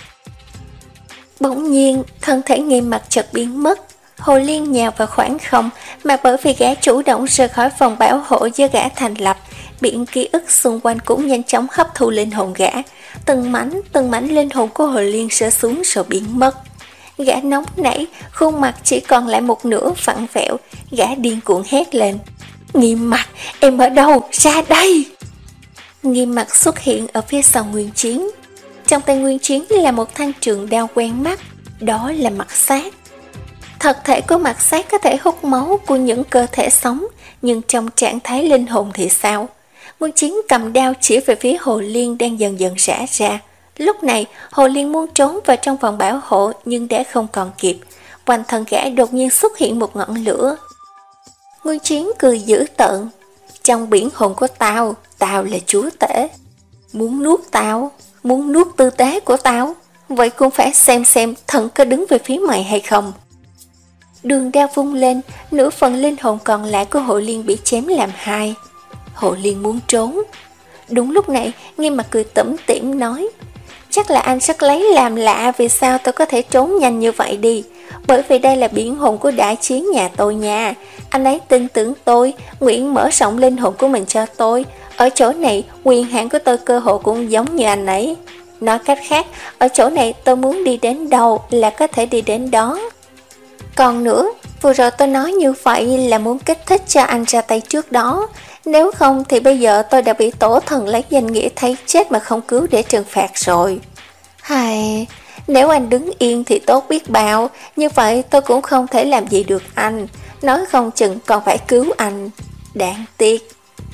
Bỗng nhiên, thân thể Nghiêm mặt chợt biến mất. Hồ Liên nhào vào khoảng không, mà bởi vì gã chủ động rời khỏi phòng bảo hộ do gã thành lập, biển ký ức xung quanh cũng nhanh chóng hấp thu linh hồn gã. Từng mảnh, từng mảnh linh hồn của Hồ Liên rơi xuống rồi biến mất. Gã nóng nảy, khuôn mặt chỉ còn lại một nửa phẳng vẹo, gã điên cuồng hét lên. Nghiêm mặt, em ở đâu? Ra đây! Nghiêm mặt xuất hiện ở phía sau Nguyên Chiến. Trong tay Nguyên Chiến là một thanh trường đao quen mắt, đó là mặt xác. Thật thể của mặt xác có thể hút máu của những cơ thể sống, nhưng trong trạng thái linh hồn thì sao? Nguyên Chiến cầm đao chỉ về phía Hồ Liên đang dần dần rã ra. Lúc này, Hồ Liên muốn trốn vào trong vòng bảo hộ nhưng đã không còn kịp. Quanh thân gã đột nhiên xuất hiện một ngọn lửa. Nguyên Chiến cười dữ tợn. Trong biển hồn của tao, tao là chúa tể. Muốn nuốt tao, muốn nuốt tư tế của tao, vậy cũng phải xem xem thần có đứng về phía mày hay không. Đường đao vung lên, nửa phần linh hồn còn lại của Hồ Liên bị chém làm hai. Hồ Liên muốn trốn. Đúng lúc này, Nghiêm mặt cười tủm tỉm nói, chắc là anh rất lấy làm lạ vì sao tôi có thể trốn nhanh như vậy đi. Bởi vì đây là biển hồn của đại chiến nhà tôi nha. Anh ấy tin tưởng tôi, nguyện mở rộng linh hồn của mình cho tôi. Ở chỗ này, quyền hạn của tôi cơ hội cũng giống như anh ấy. Nói cách khác, ở chỗ này tôi muốn đi đến đâu là có thể đi đến đó. Còn nữa, vừa rồi tôi nói như vậy là muốn kích thích cho anh ra tay trước đó. Nếu không thì bây giờ tôi đã bị tổ thần lấy danh nghĩa thấy chết mà không cứu để trừng phạt rồi. Hài, nếu anh đứng yên thì tốt biết bao, như vậy tôi cũng không thể làm gì được anh. Nói không chừng còn phải cứu anh. Đáng tiếc.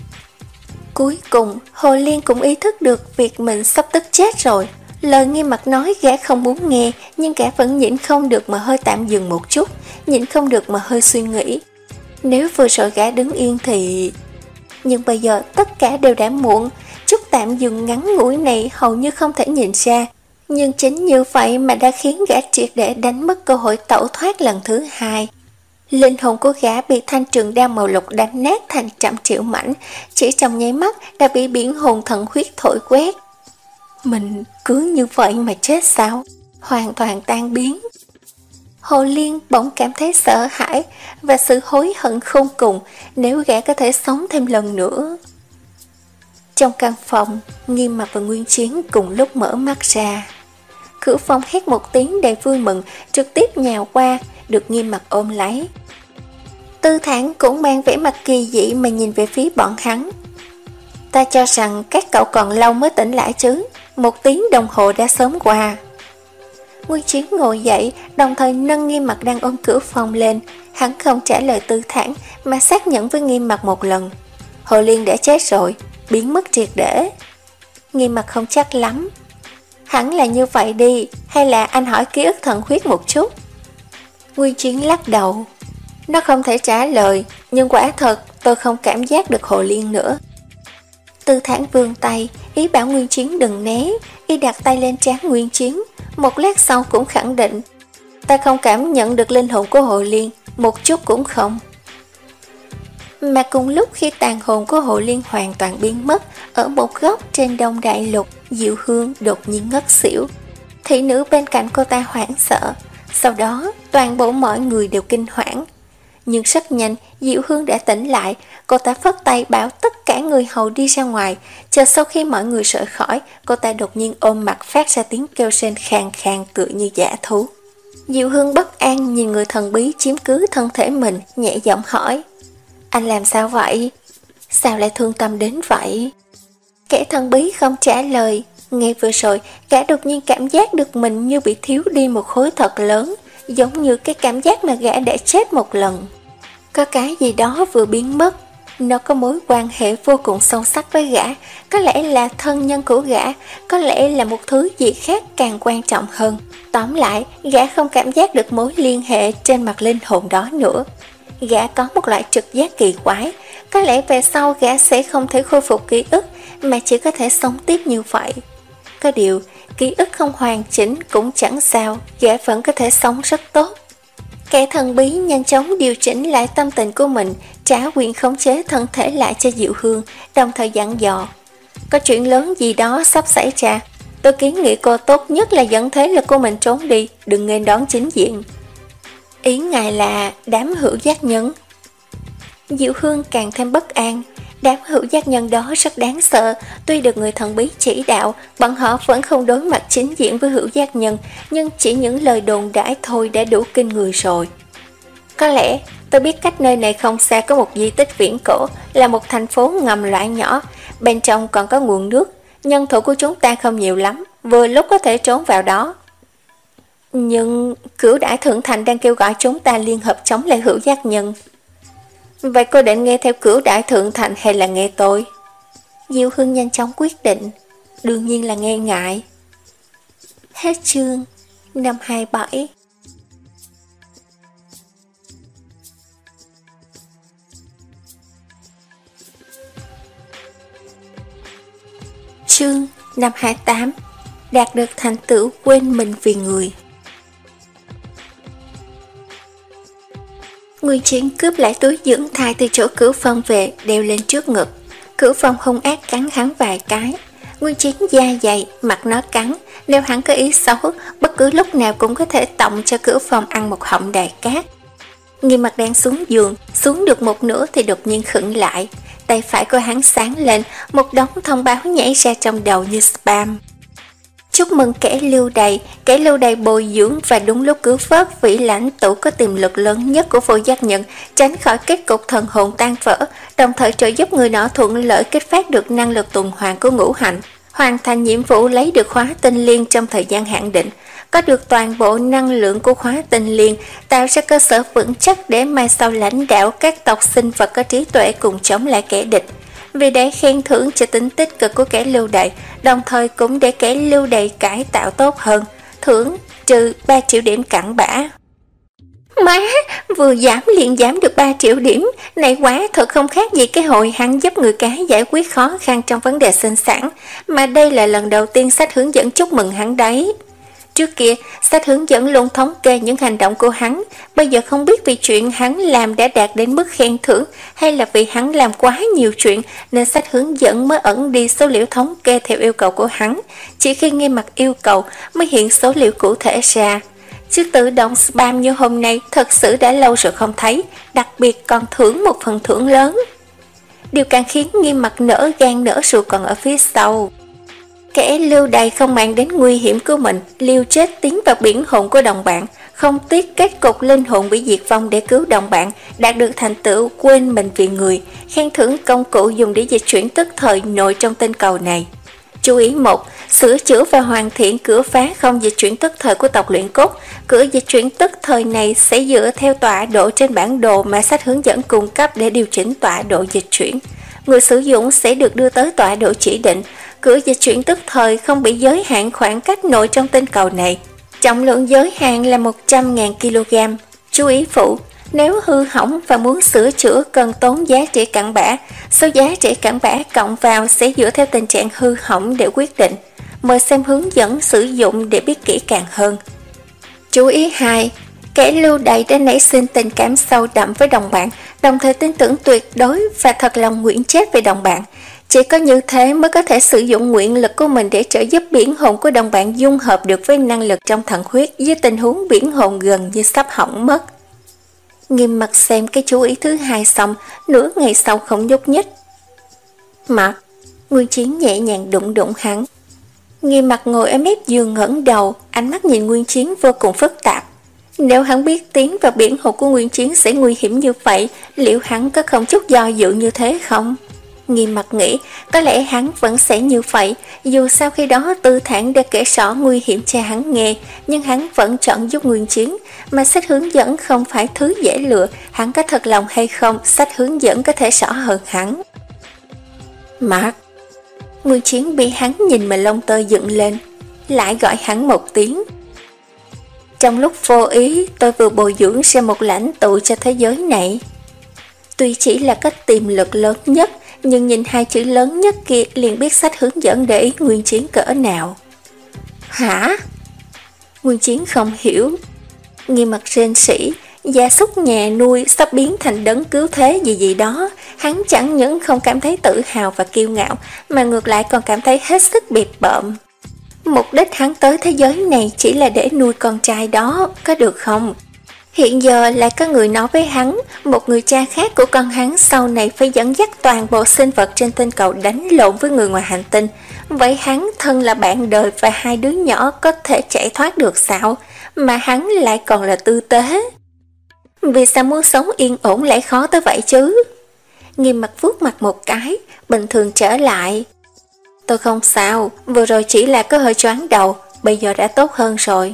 Cuối cùng, Hồ Liên cũng ý thức được việc mình sắp tức chết rồi. Lời Nghiêm mặt nói gã không muốn nghe, nhưng gã vẫn nhịn không được mà hơi tạm dừng một chút, nhịn không được mà hơi suy nghĩ. Nếu vừa rồi gã đứng yên thì... Nhưng bây giờ tất cả đều đã muộn, chút tạm dừng ngắn ngủi này hầu như không thể nhìn ra. Nhưng chính như vậy mà đã khiến gã triệt để đánh mất cơ hội tẩu thoát lần thứ hai. Linh hồn của gã bị thanh trường đao màu lục đánh nát thành trăm triệu mảnh, chỉ trong nháy mắt đã bị biển hồn thần huyết thổi quét. Mình cứ như vậy mà chết sao? Hoàn toàn tan biến. Hồ Liên bỗng cảm thấy sợ hãi và sự hối hận khôn cùng nếu gã có thể sống thêm lần nữa. Trong căn phòng, Nghiêm mặt và Nguyên Chiến cùng lúc mở mắt ra. Khử Phong hét một tiếng đầy vui mừng, trực tiếp nhào qua, được Nghiêm mặt ôm lấy. Tư Thản cũng mang vẻ mặt kỳ dị mà nhìn về phía bọn hắn. Ta cho rằng các cậu còn lâu mới tỉnh lại chứ, một tiếng đồng hồ đã sớm qua. Nguyên Chiến ngồi dậy, đồng thời nâng Nghiêm mặt đang ôm cửa phòng lên. Hắn không trả lời Tư Thản mà xác nhận với Nghiêm mặt một lần. Hồ Liên đã chết rồi, biến mất triệt để. Nghiêm mặt không chắc lắm. Hẳn là như vậy đi, hay là anh hỏi ký ức thần huyết một chút? Nguyên Chiến lắc đầu. Nó không thể trả lời, nhưng quả thật tôi không cảm giác được Hồ Liên nữa. Tư Thản vươn tay, ý bảo Nguyên Chiến đừng né, y đặt tay lên trán Nguyên Chiến, một lát sau cũng khẳng định. Ta không cảm nhận được linh hồn của Hồ Liên, một chút cũng không. Mà cùng lúc khi tàn hồn của Hồ Liên hoàn toàn biến mất, ở một góc trên Đông Đại Lục, Diệu Hương đột nhiên ngất xỉu. Thị nữ bên cạnh cô ta hoảng sợ, sau đó toàn bộ mọi người đều kinh hoảng. Nhưng rất nhanh, Diệu Hương đã tỉnh lại, cô ta phất tay bảo tất cả người hầu đi ra ngoài. Chờ sau khi mọi người rời khỏi, cô ta đột nhiên ôm mặt phát ra tiếng kêu rên khàn khàn tựa như dã thú. Diệu Hương bất an nhìn người thần bí chiếm cứ thân thể mình, nhẹ giọng hỏi: Anh làm sao vậy? Sao lại thương tâm đến vậy? Kẻ thần bí không trả lời. Ngay vừa rồi, gã đột nhiên cảm giác được mình như bị thiếu đi một khối thật lớn, giống như cái cảm giác mà gã đã chết một lần. Có cái gì đó vừa biến mất, nó có mối quan hệ vô cùng sâu sắc với gã, có lẽ là thân nhân của gã, có lẽ là một thứ gì khác càng quan trọng hơn. Tóm lại, gã không cảm giác được mối liên hệ trên mặt linh hồn đó nữa. Gã có một loại trực giác kỳ quái, có lẽ về sau gã sẽ không thể khôi phục ký ức, mà chỉ có thể sống tiếp như vậy. Có điều, ký ức không hoàn chỉnh cũng chẳng sao, gã vẫn có thể sống rất tốt. Kẻ thần bí nhanh chóng điều chỉnh lại tâm tình của mình, trả quyền khống chế thân thể lại cho Diệu Hương, đồng thời dặn dò: Có chuyện lớn gì đó sắp xảy ra, tôi kiến nghị cô tốt nhất là dẫn thế lực của mình trốn đi, đừng nghênh đón chính diện. Ý ngài là đám hữu giác nhân? Diệu Hương càng thêm bất an. Đám hữu giác nhân đó rất đáng sợ, tuy được người thần bí chỉ đạo, bọn họ vẫn không đối mặt chính diện với hữu giác nhân, nhưng chỉ những lời đồn đãi thôi đã đủ kinh người rồi. Có lẽ, tôi biết cách nơi này không xa có một di tích viễn cổ, là một thành phố ngầm loại nhỏ, bên trong còn có nguồn nước, nhân thủ của chúng ta không nhiều lắm, vừa lúc có thể trốn vào đó. Nhưng Cửu Đại Thượng Thành đang kêu gọi chúng ta liên hợp chống lại hữu giác nhân. Vậy cô định nghe theo Cửu Đại Thượng Thành hay là nghe tôi? Diệu Hương nhanh chóng quyết định. Đương nhiên là nghe ngại. Hết chương năm hai bảy. Chương năm hai tám. Đạt được thành tựu quên mình vì người. Nguyên Chiến cướp lại túi dưỡng thai từ chỗ Cửu Phong về, đeo lên trước ngực. Cửu Phong hung ác cắn hắn vài cái. Nguyên Chiến da dày, mặt nó cắn, nếu hắn có ý xấu, bất cứ lúc nào cũng có thể tọng cho Cửu Phong ăn một họng đại cát. Nghiêm Mặt đang xuống giường, xuống được một nửa thì đột nhiên khựng lại. Tay phải của hắn sáng lên, một đống thông báo nhảy ra trong đầu như spam. Chúc mừng kẻ lưu đày, kẻ lưu đày bồi dưỡng và đúng lúc cứu vớt vị lãnh tụ có tiềm lực lớn nhất của vô giác nhận, tránh khỏi kết cục thần hồn tan vỡ, đồng thời trợ giúp người nọ thuận lợi kích phát được năng lực tuần hoàn của ngũ hành, hoàn thành nhiệm vụ lấy được khóa tinh liên trong thời gian hạn định, có được toàn bộ năng lượng của khóa tinh liên, tạo ra cơ sở vững chắc để mai sau lãnh đạo các tộc sinh vật có trí tuệ cùng chống lại kẻ địch. Vì để khen thưởng cho tính tích cực của kẻ lưu đày, đồng thời cũng để kẻ lưu đày cải tạo tốt hơn, thưởng trừ ba triệu điểm cặn bã. Má, vừa giảm liền giảm được ba triệu điểm, này quá thật không khác gì cái hội hắn giúp người cái giải quyết khó khăn trong vấn đề sinh sản, mà đây là lần đầu tiên sách hướng dẫn chúc mừng hắn đấy. Trước kia, sách hướng dẫn luôn thống kê những hành động của hắn, bây giờ không biết vì chuyện hắn làm đã đạt đến mức khen thưởng hay là vì hắn làm quá nhiều chuyện nên sách hướng dẫn mới ẩn đi số liệu thống kê theo yêu cầu của hắn, chỉ khi nghe mặt yêu cầu mới hiện số liệu cụ thể ra. Chứ tự động spam như hôm nay thật sự đã lâu rồi không thấy, đặc biệt còn thưởng một phần thưởng lớn. Điều càng khiến Nghiêm Mặt nở gan nở ruột còn ở phía sau. Kẻ lưu đày không mang đến nguy hiểm của mình, liều chết tiến vào biển hồn của đồng bạn, không tiếc kết cục linh hồn bị diệt vong để cứu đồng bạn, đạt được thành tựu quên mình vì người, khen thưởng công cụ dùng để dịch chuyển tức thời nội trong tinh cầu này. Chú ý một, sửa chữa và hoàn thiện cửa phá không dịch chuyển tức thời của tộc luyện cốt. Cửa dịch chuyển tức thời này sẽ dựa theo tọa độ trên bản đồ mà sách hướng dẫn cung cấp để điều chỉnh tọa độ dịch chuyển. Người sử dụng sẽ được đưa tới tọa độ chỉ định, cửa dịch chuyển tức thời không bị giới hạn khoảng cách nội trong tinh cầu này. Trọng lượng giới hạn là một trăm nghìn ki lô gam. Chú ý phụ, nếu hư hỏng và muốn sửa chữa cần tốn giá trị cặn bã. Số giá trị cặn bã cộng vào sẽ dựa theo tình trạng hư hỏng để quyết định. Mời xem hướng dẫn sử dụng để biết kỹ càng hơn. Chú ý hai, kẻ lưu đày đã nảy sinh tình cảm sâu đậm với đồng bạn, đồng thời tin tưởng tuyệt đối và thật lòng nguyện chết về đồng bạn. Chỉ có như thế mới có thể sử dụng nguyện lực của mình để trợ giúp biển hồn của đồng bạn dung hợp được với năng lực trong thần huyết dưới tình huống biển hồn gần như sắp hỏng mất. Nghiêm mặt xem cái chú ý thứ hai xong, nửa ngày sau không nhúc nhích. Mặt, Nguyên Chiến nhẹ nhàng đụng đụng hắn. Nghiêm mặt ngồi ở mép giường ngẩng đầu, ánh mắt nhìn Nguyên Chiến vô cùng phức tạp. Nếu hắn biết tiến vào biển hồn của Nguyên Chiến sẽ nguy hiểm như vậy, liệu hắn có không chút do dự như thế không? Nghiêm mặt nghĩ, có lẽ hắn vẫn sẽ như vậy, dù sau khi đó Tư Thản đã kể rõ nguy hiểm cho hắn nghe, nhưng hắn vẫn chọn giúp Nguyên Chiến, mà sách hướng dẫn không phải thứ dễ lựa, hắn có thật lòng hay không, sách hướng dẫn có thể rõ hơn hắn. Mặt, Nguyên Chiến bị hắn nhìn mà lông tơ dựng lên, lại gọi hắn một tiếng. Trong lúc vô ý, tôi vừa bồi dưỡng ra một lãnh tụ cho thế giới này. Tuy chỉ là có tiềm lực lớn nhất, nhưng nhìn hai chữ lớn nhất kia liền biết sách hướng dẫn để ý Nguyên Chiến cỡ nào. Hả? Nguyên Chiến không hiểu. Nghiêm mặt rên rỉ, gia súc nhà nuôi sắp biến thành đấng cứu thế gì gì đó. Hắn chẳng những không cảm thấy tự hào và kiêu ngạo, mà ngược lại còn cảm thấy hết sức bịp bợm. Mục đích hắn tới thế giới này chỉ là để nuôi con trai đó, có được không? Hiện giờ lại có người nói với hắn, một người cha khác của con hắn sau này phải dẫn dắt toàn bộ sinh vật trên tinh cầu đánh lộn với người ngoài hành tinh. Vậy hắn thân là bạn đời và hai đứa nhỏ có thể chạy thoát được sao? Mà hắn lại còn là tư tế. Vì sao muốn sống yên ổn lại khó tới vậy chứ? Nghiêm mặt vuốt mặt một cái, bình thường trở lại. Tôi không sao, vừa rồi chỉ là có hơi choáng đầu, bây giờ đã tốt hơn rồi.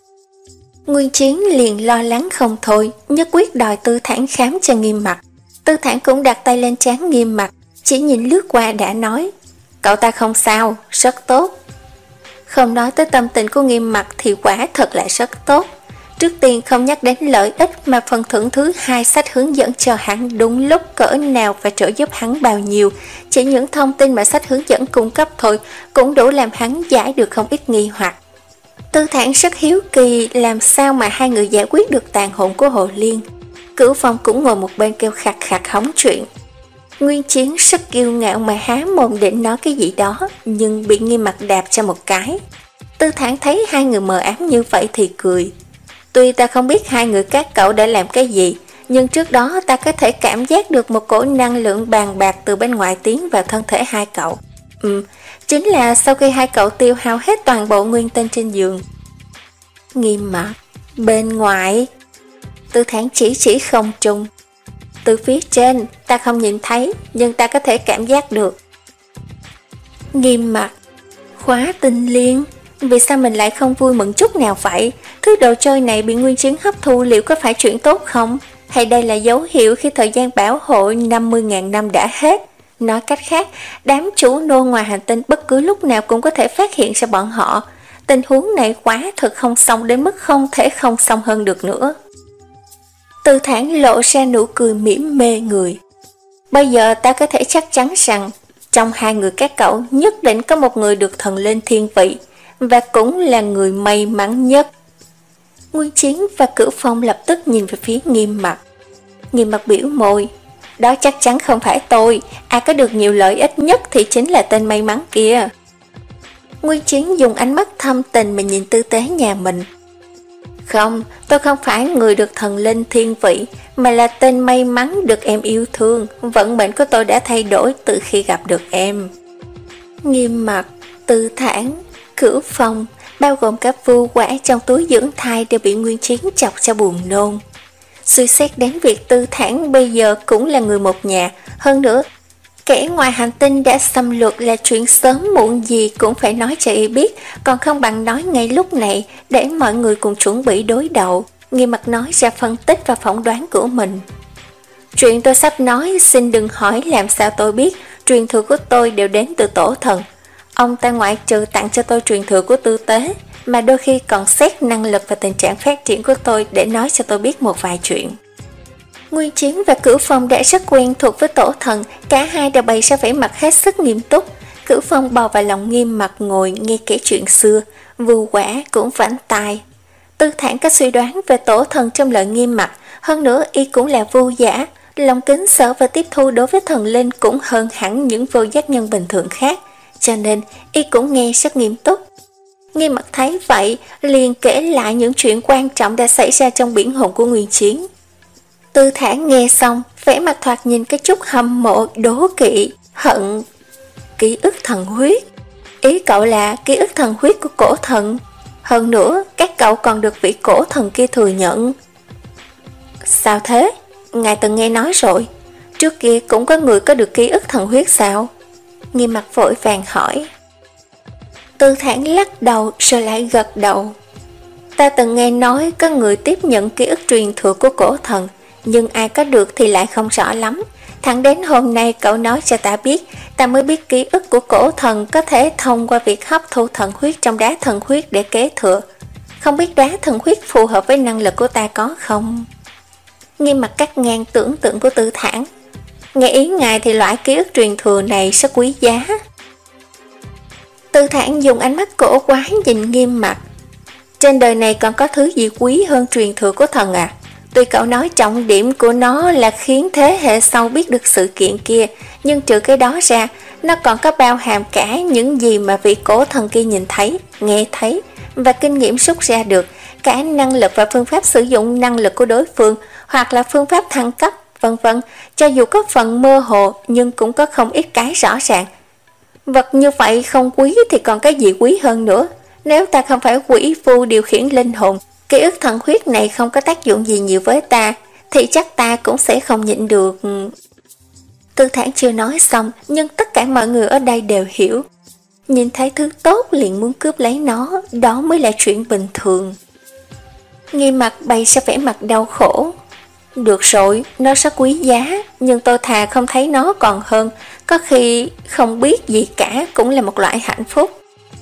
Nguyên Chiến liền lo lắng không thôi, nhất quyết đòi Tư Thản khám cho Nghiêm mặt. Tư Thản cũng đặt tay lên trán Nghiêm mặt, chỉ nhìn lướt qua đã nói, cậu ta không sao, rất tốt. Không nói tới tâm tình của Nghiêm mặt thì quả thật là rất tốt. Trước tiên không nhắc đến lợi ích mà phần thưởng thứ hai sách hướng dẫn cho hắn đúng lúc cỡ nào và trợ giúp hắn bao nhiêu. Chỉ những thông tin mà sách hướng dẫn cung cấp thôi cũng đủ làm hắn giải được không ít nghi hoặc. Tư Thản rất hiếu kỳ làm sao mà hai người giải quyết được tàn hồn của Hồ Liên. Cửu Phong cũng ngồi một bên kêu khạc khạc hóng chuyện. Nguyên Chiến rất kiêu ngạo mà há mồm định nói cái gì đó, nhưng bị Nghiêm mặt đạp cho một cái. Tư Thản thấy hai người mờ ám như vậy thì cười. Tuy ta không biết hai người các cậu đã làm cái gì, nhưng trước đó ta có thể cảm giác được một cổ năng lượng bàn bạc từ bên ngoài tiến vào thân thể hai cậu. Ừ, chính là sau khi hai cậu tiêu hao hết toàn bộ nguyên tinh trên giường. Nghiêm mặt, bên ngoài. Tư Thản chỉ chỉ không trung. Từ phía trên, ta không nhìn thấy, nhưng ta có thể cảm giác được. Nghiêm mặt, khóa tinh liên. Vì sao mình lại không vui mừng chút nào vậy? Thứ đồ chơi này bị Nguyên Chiến hấp thu liệu có phải chuyện tốt không? Hay đây là dấu hiệu khi thời gian bảo hộ năm mươi nghìn năm đã hết? Nói cách khác, đám chủ nô ngoài hành tinh bất cứ lúc nào cũng có thể phát hiện ra bọn họ. Tình huống này quá thật không xong đến mức không thể không xong hơn được nữa. Tư Thản lộ ra nụ cười mỉm mê người. Bây giờ ta có thể chắc chắn rằng trong hai người các cậu nhất định có một người được thần lên thiên vị, và cũng là người may mắn nhất. Nguyên Chiến và Cửu Phong lập tức nhìn về phía Nghiêm mặt. Nghiêm mặt biểu môi, đó chắc chắn không phải tôi, ai có được nhiều lợi ích nhất thì chính là tên may mắn kia. Nguyên Chiến dùng ánh mắt thâm tình mà nhìn tư tế nhà mình. Không, tôi không phải người được thần linh thiên vị, mà là tên may mắn được em yêu thương. Vận mệnh của tôi đã thay đổi từ khi gặp được em. Nghiêm mặt, Tư Thản, Cửu Phong, bao gồm cả Vu Quả trong túi dưỡng thai đều bị Nguyên Chiến chọc cho buồn nôn. Suy xét đến việc Tư Thản bây giờ cũng là người một nhà, hơn nữa, kẻ ngoài hành tinh đã xâm lược là chuyện sớm muộn gì cũng phải nói cho y biết, còn không bằng nói ngay lúc này để mọi người cùng chuẩn bị đối đầu. Nghiêm mặt nói ra phân tích và phỏng đoán của mình. Chuyện tôi sắp nói xin đừng hỏi làm sao tôi biết, truyền thừa của tôi đều đến từ tổ thần. ông ta ngoại trừ tặng cho tôi truyền thừa của tư tế, mà đôi khi còn xét năng lực và tình trạng phát triển của tôi để nói cho tôi biết một vài chuyện. Nguyên Chiến và Cửu Phong đã rất quen thuộc với tổ thần, cả hai đều bày ra vẻ mặt hết sức nghiêm túc. Cửu Phong bò vào lòng nghiêm mặt ngồi nghe kể chuyện xưa, Vưu Quả cũng vảnh tai. Tư Thản có suy đoán về tổ thần trong lời nghiêm mặt, hơn nữa y cũng là vô giả, lòng kính sợ và tiếp thu đối với thần linh cũng hơn hẳn những vô giác nhân bình thường khác, cho nên y cũng nghe rất nghiêm túc. Nghiêm mặt thấy vậy, liền kể lại những chuyện quan trọng đã xảy ra trong biển hồn của Nguyên Chiến. Tư Thản nghe xong, vẻ mặt thoạt nhìn cái chút hâm mộ, đố kỵ, hận. Ký ức thần huyết. Ý cậu là ký ức thần huyết của cổ thần. Hơn nữa, các cậu còn được vị cổ thần kia thừa nhận. Sao thế? Ngài từng nghe nói rồi. Trước kia cũng có người có được ký ức thần huyết sao? Nghiêm mặt vội vàng hỏi. Tư Thản lắc đầu rồi lại gật đầu. Ta từng nghe nói có người tiếp nhận ký ức truyền thừa của cổ thần, nhưng ai có được thì lại không rõ lắm. Thẳng đến hôm nay cậu nói cho ta biết, ta mới biết ký ức của cổ thần có thể thông qua việc hấp thu thần huyết trong đá thần huyết để kế thừa. Không biết đá thần huyết phù hợp với năng lực của ta có không? Nghiêm mặt cắt ngang tưởng tượng của Tư Thản. Nghe ý ngài thì loại ký ức truyền thừa này rất quý giá. Tư Thản dùng ánh mắt cổ quái nhìn Nghiêm mặt. Trên đời này còn có thứ gì quý hơn truyền thừa của thần à? Tuy cậu nói trọng điểm của nó là khiến thế hệ sau biết được sự kiện kia, nhưng trừ cái đó ra, nó còn có bao hàm cả những gì mà vị cổ thần kia nhìn thấy, nghe thấy và kinh nghiệm rút ra được, cả năng lực và phương pháp sử dụng năng lực của đối phương, hoặc là phương pháp thăng cấp, vân vân. Cho dù có phần mơ hồ nhưng cũng có không ít cái rõ ràng. Vật như vậy không quý thì còn cái gì quý hơn nữa. Nếu ta không phải quỷ phu điều khiển linh hồn, ký ức thần huyết này không có tác dụng gì nhiều với ta, thì chắc ta cũng sẽ không nhịn được. Tư Thản chưa nói xong, nhưng tất cả mọi người ở đây đều hiểu. Nhìn thấy thứ tốt liền muốn cướp lấy nó, đó mới là chuyện bình thường. Nghiêm mặt bày ra vẻ mặt đau khổ. Được rồi, nó rất quý giá, nhưng tôi thà không thấy nó còn hơn, có khi không biết gì cả cũng là một loại hạnh phúc.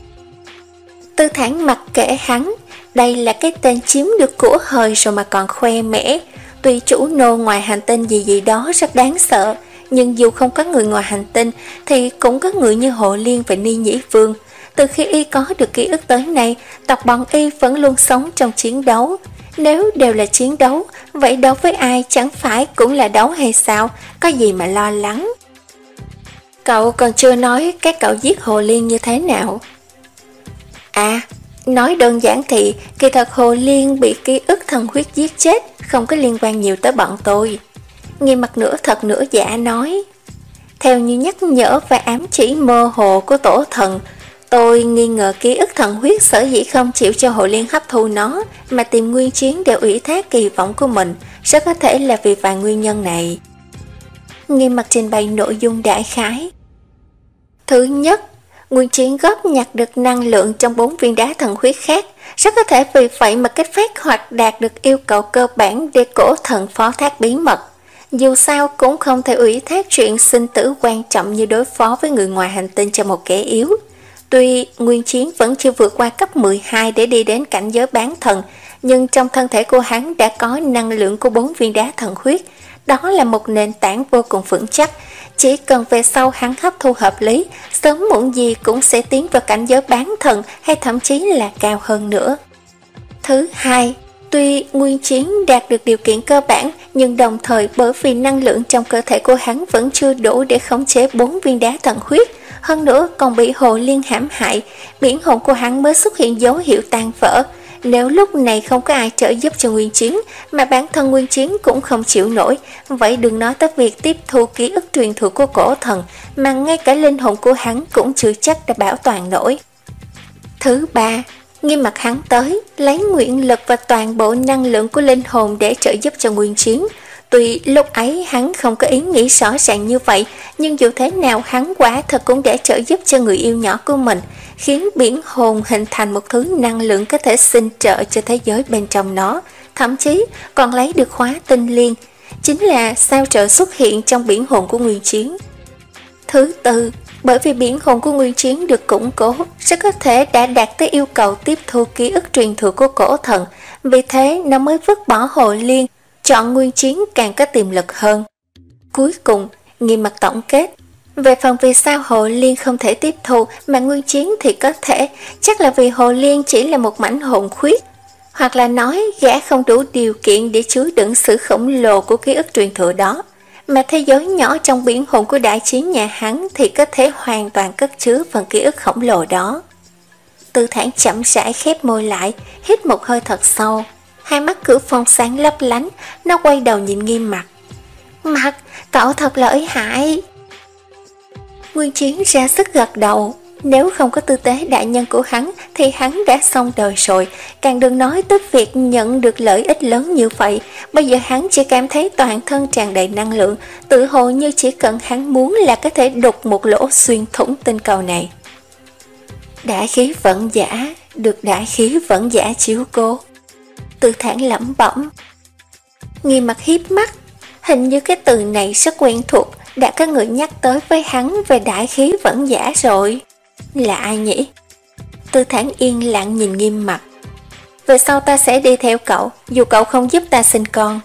Tư Thản mặc kệ hắn, đây là cái tên chiếm được của hời rồi mà còn khoe mẽ. Tuy chủ nô ngoài hành tinh gì gì đó rất đáng sợ, nhưng dù không có người ngoài hành tinh thì cũng có người như Hồ Liên và Ni Nhĩ Vương. Từ khi y có được ký ức tới nay, tộc bọn y vẫn luôn sống trong chiến đấu. Nếu đều là chiến đấu, vậy đấu với ai chẳng phải cũng là đấu hay sao? Có gì mà lo lắng? Cậu còn chưa nói các cậu giết Hồ Liên như thế nào. À, nói đơn giản thì kỳ thật Hồ Liên bị ký ức thần huyết giết chết, không có liên quan nhiều tới bọn tôi. Nghiêm mặt nửa thật nửa giả nói. Theo như nhắc nhở và ám chỉ mơ hồ của tổ thần, tôi nghi ngờ ký ức thần huyết sở dĩ không chịu cho Hồ Liên hấp thu nó, mà tìm Nguyên Chiến để ủy thác kỳ vọng của mình, rất có thể là vì vài nguyên nhân này. Nghiêm mặt trình bày nội dung đại khái. Thứ nhất, Nguyên Chiến góp nhặt được năng lượng trong bốn viên đá thần huyết khác, rất có thể vì vậy mà kích phát hoặc đạt được yêu cầu cơ bản để cổ thần phó thác bí mật. Dù sao cũng không thể ủy thác chuyện sinh tử quan trọng như đối phó với người ngoài hành tinh cho một kẻ yếu. Tuy Nguyên Chiến vẫn chưa vượt qua cấp mười hai để đi đến cảnh giới bán thần, nhưng trong thân thể của hắn đã có năng lượng của bốn viên đá thần huyết. Đó là một nền tảng vô cùng vững chắc. Chỉ cần về sau hắn hấp thu hợp lý, sớm muộn gì cũng sẽ tiến vào cảnh giới bán thần hay thậm chí là cao hơn nữa. Thứ hai, tuy Nguyên Chiến đạt được điều kiện cơ bản, nhưng đồng thời bởi vì năng lượng trong cơ thể của hắn vẫn chưa đủ để khống chế bốn viên đá thần huyết, hơn nữa còn bị Hồ Liên hãm hại, biển hồn của hắn mới xuất hiện dấu hiệu tan vỡ. Nếu lúc này không có ai trợ giúp cho Nguyên Chiến, mà bản thân Nguyên Chiến cũng không chịu nổi, vậy đừng nói tới việc tiếp thu ký ức truyền thừa của cổ thần, mà ngay cả linh hồn của hắn cũng chưa chắc đã bảo toàn nổi. Thứ ba, Nghiêm mặt hắn tới, lấy nguyện lực và toàn bộ năng lượng của linh hồn để trợ giúp cho Nguyên Chiến. Tuy lúc ấy hắn không có ý nghĩ rõ ràng như vậy, nhưng dù thế nào hắn quả thật cũng để trợ giúp cho người yêu nhỏ của mình, khiến biển hồn hình thành một thứ năng lượng có thể sinh trợ cho thế giới bên trong nó, thậm chí còn lấy được khóa tinh liên, chính là sao trợ xuất hiện trong biển hồn của Nguyên Chiến. Thứ tư, Bởi vì biển hồn của Nguyên Chiến được củng cố, rất có thể đã đạt tới yêu cầu tiếp thu ký ức truyền thừa của cổ thần, vì thế nó mới vứt bỏ Hồ Liên, chọn Nguyên Chiến càng có tiềm lực hơn. Cuối cùng, Nghiêm Mặt tổng kết, về phần vì sao Hồ Liên không thể tiếp thu mà Nguyên Chiến thì có thể, chắc là vì Hồ Liên chỉ là một mảnh hồn khuyết, hoặc là nói gã không đủ điều kiện để chứa đựng sự khổng lồ của ký ức truyền thừa đó, mà thế giới nhỏ trong biển hồn của đại chiến nhà hắn thì có thể hoàn toàn cất chứa phần ký ức khổng lồ đó. Tư Thản chậm rãi khép môi lại, hít một hơi thật sâu, hai mắt Cửu Phong sáng lấp lánh, nó quay đầu nhìn Nghiêm Mặt. Mặt, cậu thật lợi hại. Nguyên Chiến ra sức gật đầu, nếu không có tư tế đại nhân của hắn thì hắn đã xong đời rồi, càng đừng nói tới việc nhận được lợi ích lớn như vậy. Bây giờ hắn chỉ cảm thấy toàn thân tràn đầy năng lượng, tự hồ như chỉ cần hắn muốn là có thể đục một lỗ xuyên thủng tinh cầu này. Đại khí vận giả, được đại khí vận giả chiếu cố. Tư Thản lẩm bẩm. Nghiêm Mặt hiếp mắt, hình như cái từ này rất quen thuộc, đã có người nhắc tới với hắn về đại khí vận giả rồi. Là ai nhỉ? Tư Thản yên lặng nhìn Nghiêm Mặt. Về sau ta sẽ đi theo cậu, dù cậu không giúp ta sinh con.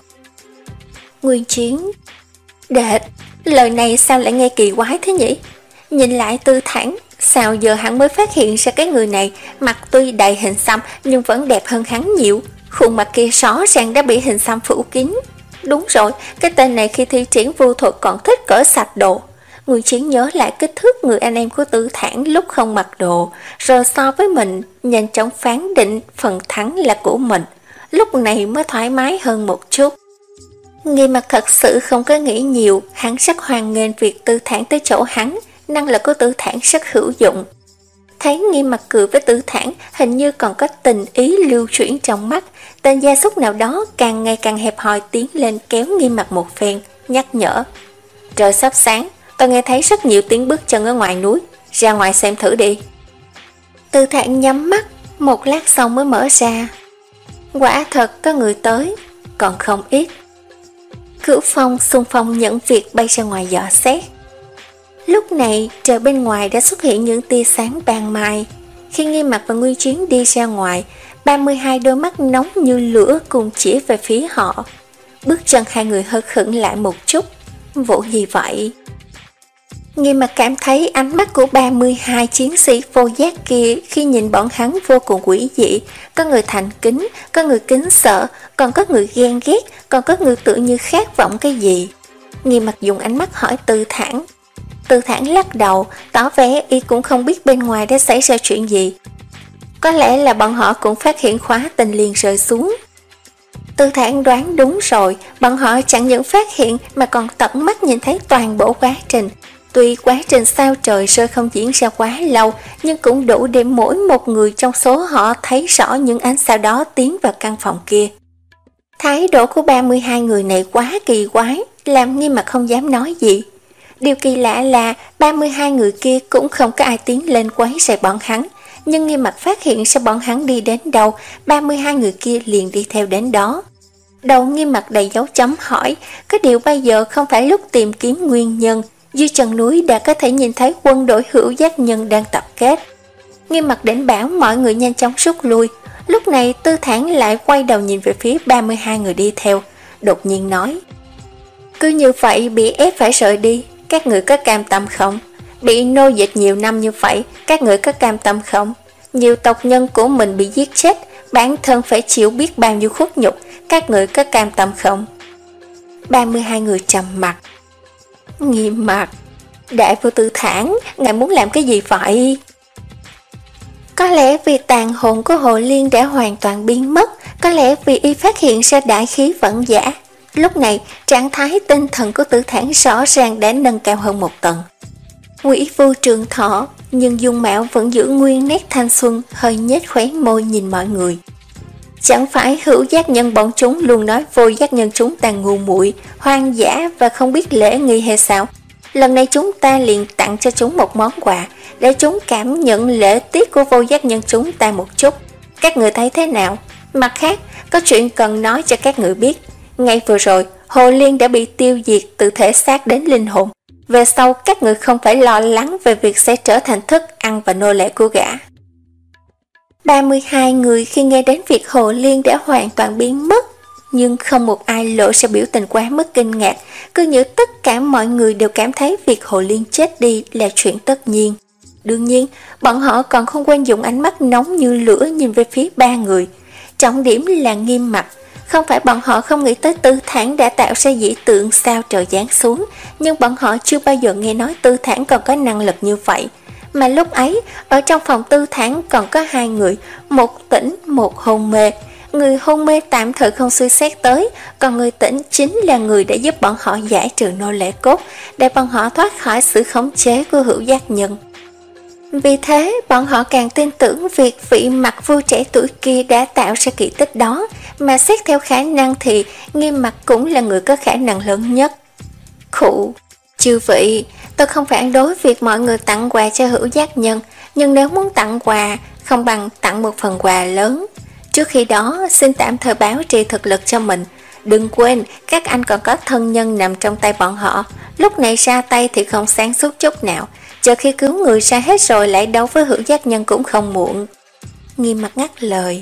Nguyên Chiến. Đệt, lời này sao lại nghe kỳ quái thế nhỉ? Nhìn lại Tư Thản, sao giờ hắn mới phát hiện ra cái người này, mặt tuy đầy hình xăm nhưng vẫn đẹp hơn hắn nhiều. Khuôn mặt kia rõ ràng đã bị hình xăm phủ kín. Đúng rồi, cái tên này khi thi triển vô thuật còn thích cởi sạch đồ. Nguyên Chiến nhớ lại kích thước người anh em của Tư Thản lúc không mặc đồ, rồi so với mình, nhanh chóng phán định phần thắng là của mình. Lúc này mới thoải mái hơn một chút. Nghiêm Mặt thật sự không có nghĩ nhiều, hắn rất hoan nghênh việc Tư Thản tới chỗ hắn, năng lực của Tư Thản rất hữu dụng. Thấy Nghiêm Mặt cười với Tư Thản, hình như còn có tình ý lưu chuyển trong mắt, tên gia súc nào đó càng ngày càng hẹp hòi tiến lên kéo Nghiêm Mặt một phen, nhắc nhở. Trời sắp sáng, tôi nghe thấy rất nhiều tiếng bước chân ở ngoài núi, ra ngoài xem thử đi. Tư Thản nhắm mắt, một lát sau mới mở ra. Quả thật có người tới, còn không ít. Cửu Phong xung phong nhận việc bay ra ngoài dò xét. Lúc này trời bên ngoài đã xuất hiện những tia sáng ban mai. Khi Nghiêm Mặt và Nguyên Chiến đi ra ngoài, ba mươi hai đôi mắt nóng như lửa cùng chỉ về phía họ. Bước chân hai người hơi khựng lại một chút. Vụ gì vậy? Nghiêm Mặt cảm thấy ánh mắt của ba mươi hai chiến sĩ vô giác kia khi nhìn bọn hắn vô cùng quỷ dị. Có người thành kính, có người kính sợ, còn có người ghen ghét, còn có người tự như khát vọng cái gì. Nghiêm Mặt dùng ánh mắt hỏi Tư Thản. Tư Thản lắc đầu, tỏ vẻ y cũng không biết bên ngoài đã xảy ra chuyện gì. Có lẽ là bọn họ cũng phát hiện khóa tình liền rơi xuống. Tư Thản đoán đúng rồi, bọn họ chẳng những phát hiện mà còn tận mắt nhìn thấy toàn bộ quá trình. Tuy quá trình sao trời rơi không diễn ra quá lâu, nhưng cũng đủ để mỗi một người trong số họ thấy rõ những ánh sao đó tiến vào căn phòng kia. Thái độ của ba mươi hai người này quá kỳ quái, làm Nghiêm Mặt không dám nói gì. Điều kỳ lạ là ba mươi hai người kia cũng không có ai tiến lên quấy rầy bọn hắn, nhưng Nghiêm Mặt phát hiện ra bọn hắn đi đến đâu, ba mươi hai người kia liền đi theo đến đó. Đầu Nghiêm Mặt đầy dấu chấm hỏi, có điều bây giờ không phải lúc tìm kiếm nguyên nhân, dưới chân núi đã có thể nhìn thấy quân đội hữu giác nhân đang tập kết. Nghiêm Mặt định bảo mọi người nhanh chóng rút lui, lúc này Tư Thản lại quay đầu nhìn về phía ba mươi hai người đi theo, đột nhiên nói. Cứ như vậy bị ép phải rời đi, các người có cam tâm không? Bị nô dịch nhiều năm như vậy, các người có cam tâm không? Nhiều tộc nhân của mình bị giết chết, bản thân phải chịu biết bao nhiêu khuất nhục, các người có cam tâm không? ba mươi hai người trầm mặt. Nghiêm Mặt, đại vô Tư Thản, ngài muốn làm cái gì vậy? Có lẽ vì tàn hồn của Hồ Liên đã hoàn toàn biến mất, có lẽ vì y phát hiện ra đại khí vận giả. Lúc này, trạng thái tinh thần của Tư Thản rõ ràng đã nâng cao hơn một tầng. Quỷ Vô Trường Thọ, nhưng dung mạo vẫn giữ nguyên nét thanh xuân, hơi nhếch khóe môi nhìn mọi người. Chẳng phải hữu giác nhân bọn chúng luôn nói vô giác nhân chúng ta ngu muội, hoang dã và không biết lễ nghi hay sao? Lần này chúng ta liền tặng cho chúng một món quà, để chúng cảm nhận lễ tiết của vô giác nhân chúng ta một chút. Các người thấy thế nào? Mặt khác, có chuyện cần nói cho các người biết. Ngay vừa rồi, Hồ Liên đã bị tiêu diệt từ thể xác đến linh hồn. Về sau các người không phải lo lắng về việc sẽ trở thành thức ăn và nô lệ của gã. ba mươi hai người khi nghe đến việc Hồ Liên đã hoàn toàn biến mất, nhưng không một ai lộ ra biểu tình quá mức kinh ngạc, cứ như tất cả mọi người đều cảm thấy việc Hồ Liên chết đi là chuyện tất nhiên. Đương nhiên, bọn họ còn không quên dùng ánh mắt nóng như lửa nhìn về phía ba người. Trọng điểm là Nghiêm Mặc. Không phải bọn họ không nghĩ tới Tư Thản đã tạo ra dị tượng sao trời giáng xuống, nhưng bọn họ chưa bao giờ nghe nói Tư Thản còn có năng lực như vậy. Mà lúc ấy, ở trong phòng Tư Thản còn có hai người, một tỉnh, một hôn mê. Người hôn mê tạm thời không suy xét tới, còn người tỉnh chính là người đã giúp bọn họ giải trừ nô lệ cốt, để bọn họ thoát khỏi sự khống chế của hữu giác nhân. Vì thế, bọn họ càng tin tưởng việc vị Mặc Vua trẻ tuổi kia đã tạo ra kỳ tích đó, mà xét theo khả năng thì Nghiêm Mặc cũng là người có khả năng lớn nhất. Khụ, chư vị, tôi không phản đối việc mọi người tặng quà cho hữu giác nhân, nhưng nếu muốn tặng quà, không bằng tặng một phần quà lớn. Trước khi đó, xin tạm thời báo trì thực lực cho mình. Đừng quên, các anh còn có thân nhân nằm trong tay bọn họ. Lúc này ra tay thì không sáng suốt chút nào. Chờ khi cứu người ra hết rồi lại đấu với hữu giác nhân cũng không muộn. Nghiêm Mặc ngắt lời.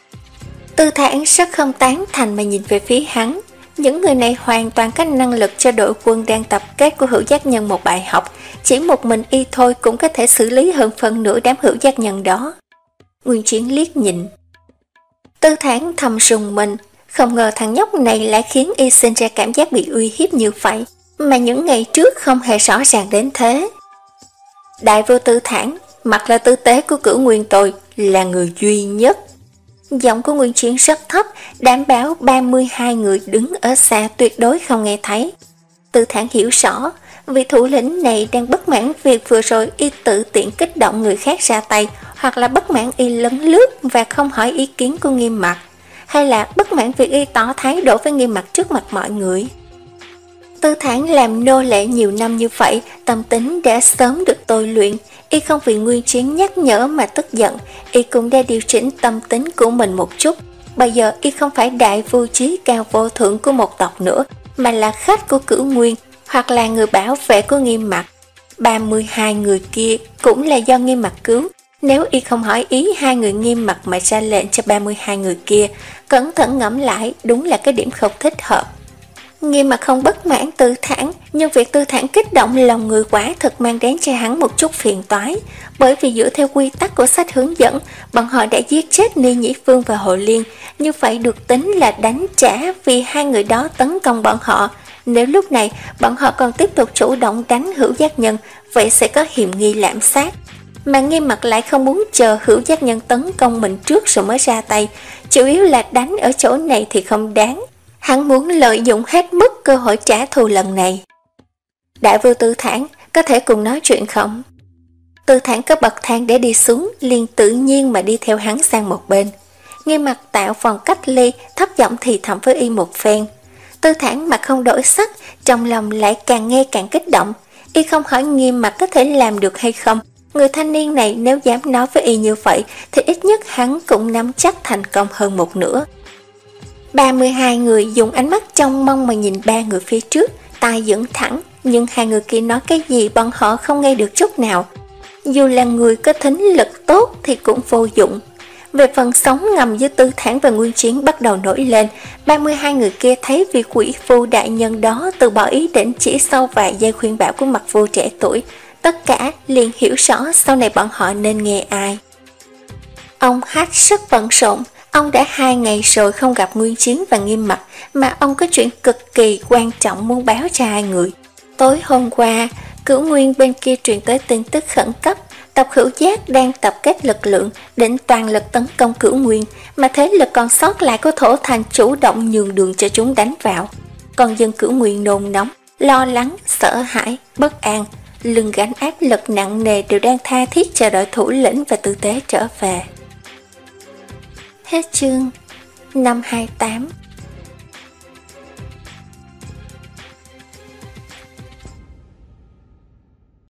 Tư Thản rất không tán thành mà nhìn về phía hắn. Những người này hoàn toàn có năng lực cho đội quân đang tập kết của hữu giác nhân một bài học. Chỉ một mình y thôi cũng có thể xử lý hơn phần nửa đám hữu giác nhân đó. Nguyên Chiến liếc nhìn. Tư Thản thầm rùng mình, không ngờ thằng nhóc này lại khiến y sinh ra cảm giác bị uy hiếp như vậy, mà những ngày trước không hề rõ ràng đến thế. Đại vô Tư Thản, mặc là tư tế của Cửu Nguyên tôi, là người duy nhất. Giọng của Nguyên Chiến rất thấp, đảm bảo ba mươi hai người đứng ở xa tuyệt đối không nghe thấy. Tư Thản hiểu rõ, vị thủ lĩnh này đang bất mãn việc vừa rồi y tự tiện kích động người khác ra tay, hoặc là bất mãn y lấn lướt và không hỏi ý kiến của Nghiêm Mặc, hay là bất mãn việc y tỏ thái độ với Nghiêm Mặc trước mặt mọi người. Tư Thản làm nô lệ nhiều năm như vậy, tâm tính đã sớm được tôi luyện, y không vì Nguyên Chiến nhắc nhở mà tức giận, y cũng đã điều chỉnh tâm tính của mình một chút. Bây giờ y không phải đại vua trí cao vô thượng của một tộc nữa, mà là khách của Cửu Nguyên, hoặc là người bảo vệ của Nghiêm Mặc. ba mươi hai người kia cũng là do Nghiêm Mặc cứu. Nếu y không hỏi ý hai người Nghiêm Mặc mà ra lệnh cho ba mươi hai người kia, cẩn thận ngẫm lại đúng là cái điểm không thích hợp. Nghiêm Mặc không bất mãn Tư Thản, nhưng việc Tư Thản kích động lòng người quả thực mang đến cho hắn một chút phiền toái, bởi vì dựa theo quy tắc của sách hướng dẫn, bọn họ đã giết chết Ni Nhĩ Phương và Hồ Liên, như vậy được tính là đánh trả vì hai người đó tấn công bọn họ. Nếu lúc này bọn họ còn tiếp tục chủ động đánh hữu giác nhân, vậy sẽ có hiểm nghi lạm sát. Mà Nghiêm Mặc lại không muốn chờ hữu giác nhân tấn công mình trước rồi mới ra tay, chủ yếu là đánh ở chỗ này thì không đáng. Hắn muốn lợi dụng hết mức cơ hội trả thù lần này. Đại vô Tư Thản, có thể cùng nói chuyện không? Tư Thản có bậc thang để đi xuống, liền tự nhiên mà đi theo hắn sang một bên. Nghiêm Mặc tạo vòng cách ly, thấp giọng thì thầm với y một phen. Tư Thản mặt không đổi sắc, trong lòng lại càng nghe càng kích động. Y không hỏi Nghiêm Mặc có thể làm được hay không. Người thanh niên này nếu dám nói với y như vậy, thì ít nhất hắn cũng nắm chắc thành công hơn một nửa. ba mươi hai người dùng ánh mắt trông mong mà nhìn ba người phía trước, tai dựng thẳng, nhưng hai người kia nói cái gì bọn họ không nghe được chút nào. Dù là người có thính lực tốt thì cũng vô dụng. Về phần sóng ngầm giữa Tư Thản và Nguyên Chiến bắt đầu nổi lên, ba mươi hai người kia thấy vị quỷ phu đại nhân đó từ bỏ ý định chỉ sau vài giây khuyên bảo của Mặc Vua trẻ tuổi. Tất cả liền hiểu rõ sau này bọn họ nên nghe ai. Ông Hát rất bận rộn. Ông đã hai ngày rồi không gặp Nguyên Chiến và Nghiêm Mặc, mà ông có chuyện cực kỳ quan trọng muốn báo cho hai người. Tối hôm qua, Cửu Nguyên bên kia truyền tới tin tức khẩn cấp, tộc Hữu Giác đang tập kết lực lượng, định toàn lực tấn công Cửu Nguyên, mà thế lực còn sót lại của Thổ Thành chủ động nhường đường cho chúng đánh vào. Còn dân Cửu Nguyên nôn nóng, lo lắng, sợ hãi, bất an, lưng gánh áp lực nặng nề đều đang tha thiết chờ đợi thủ lĩnh và tư tế trở về. Hết chương năm hai mươi tám.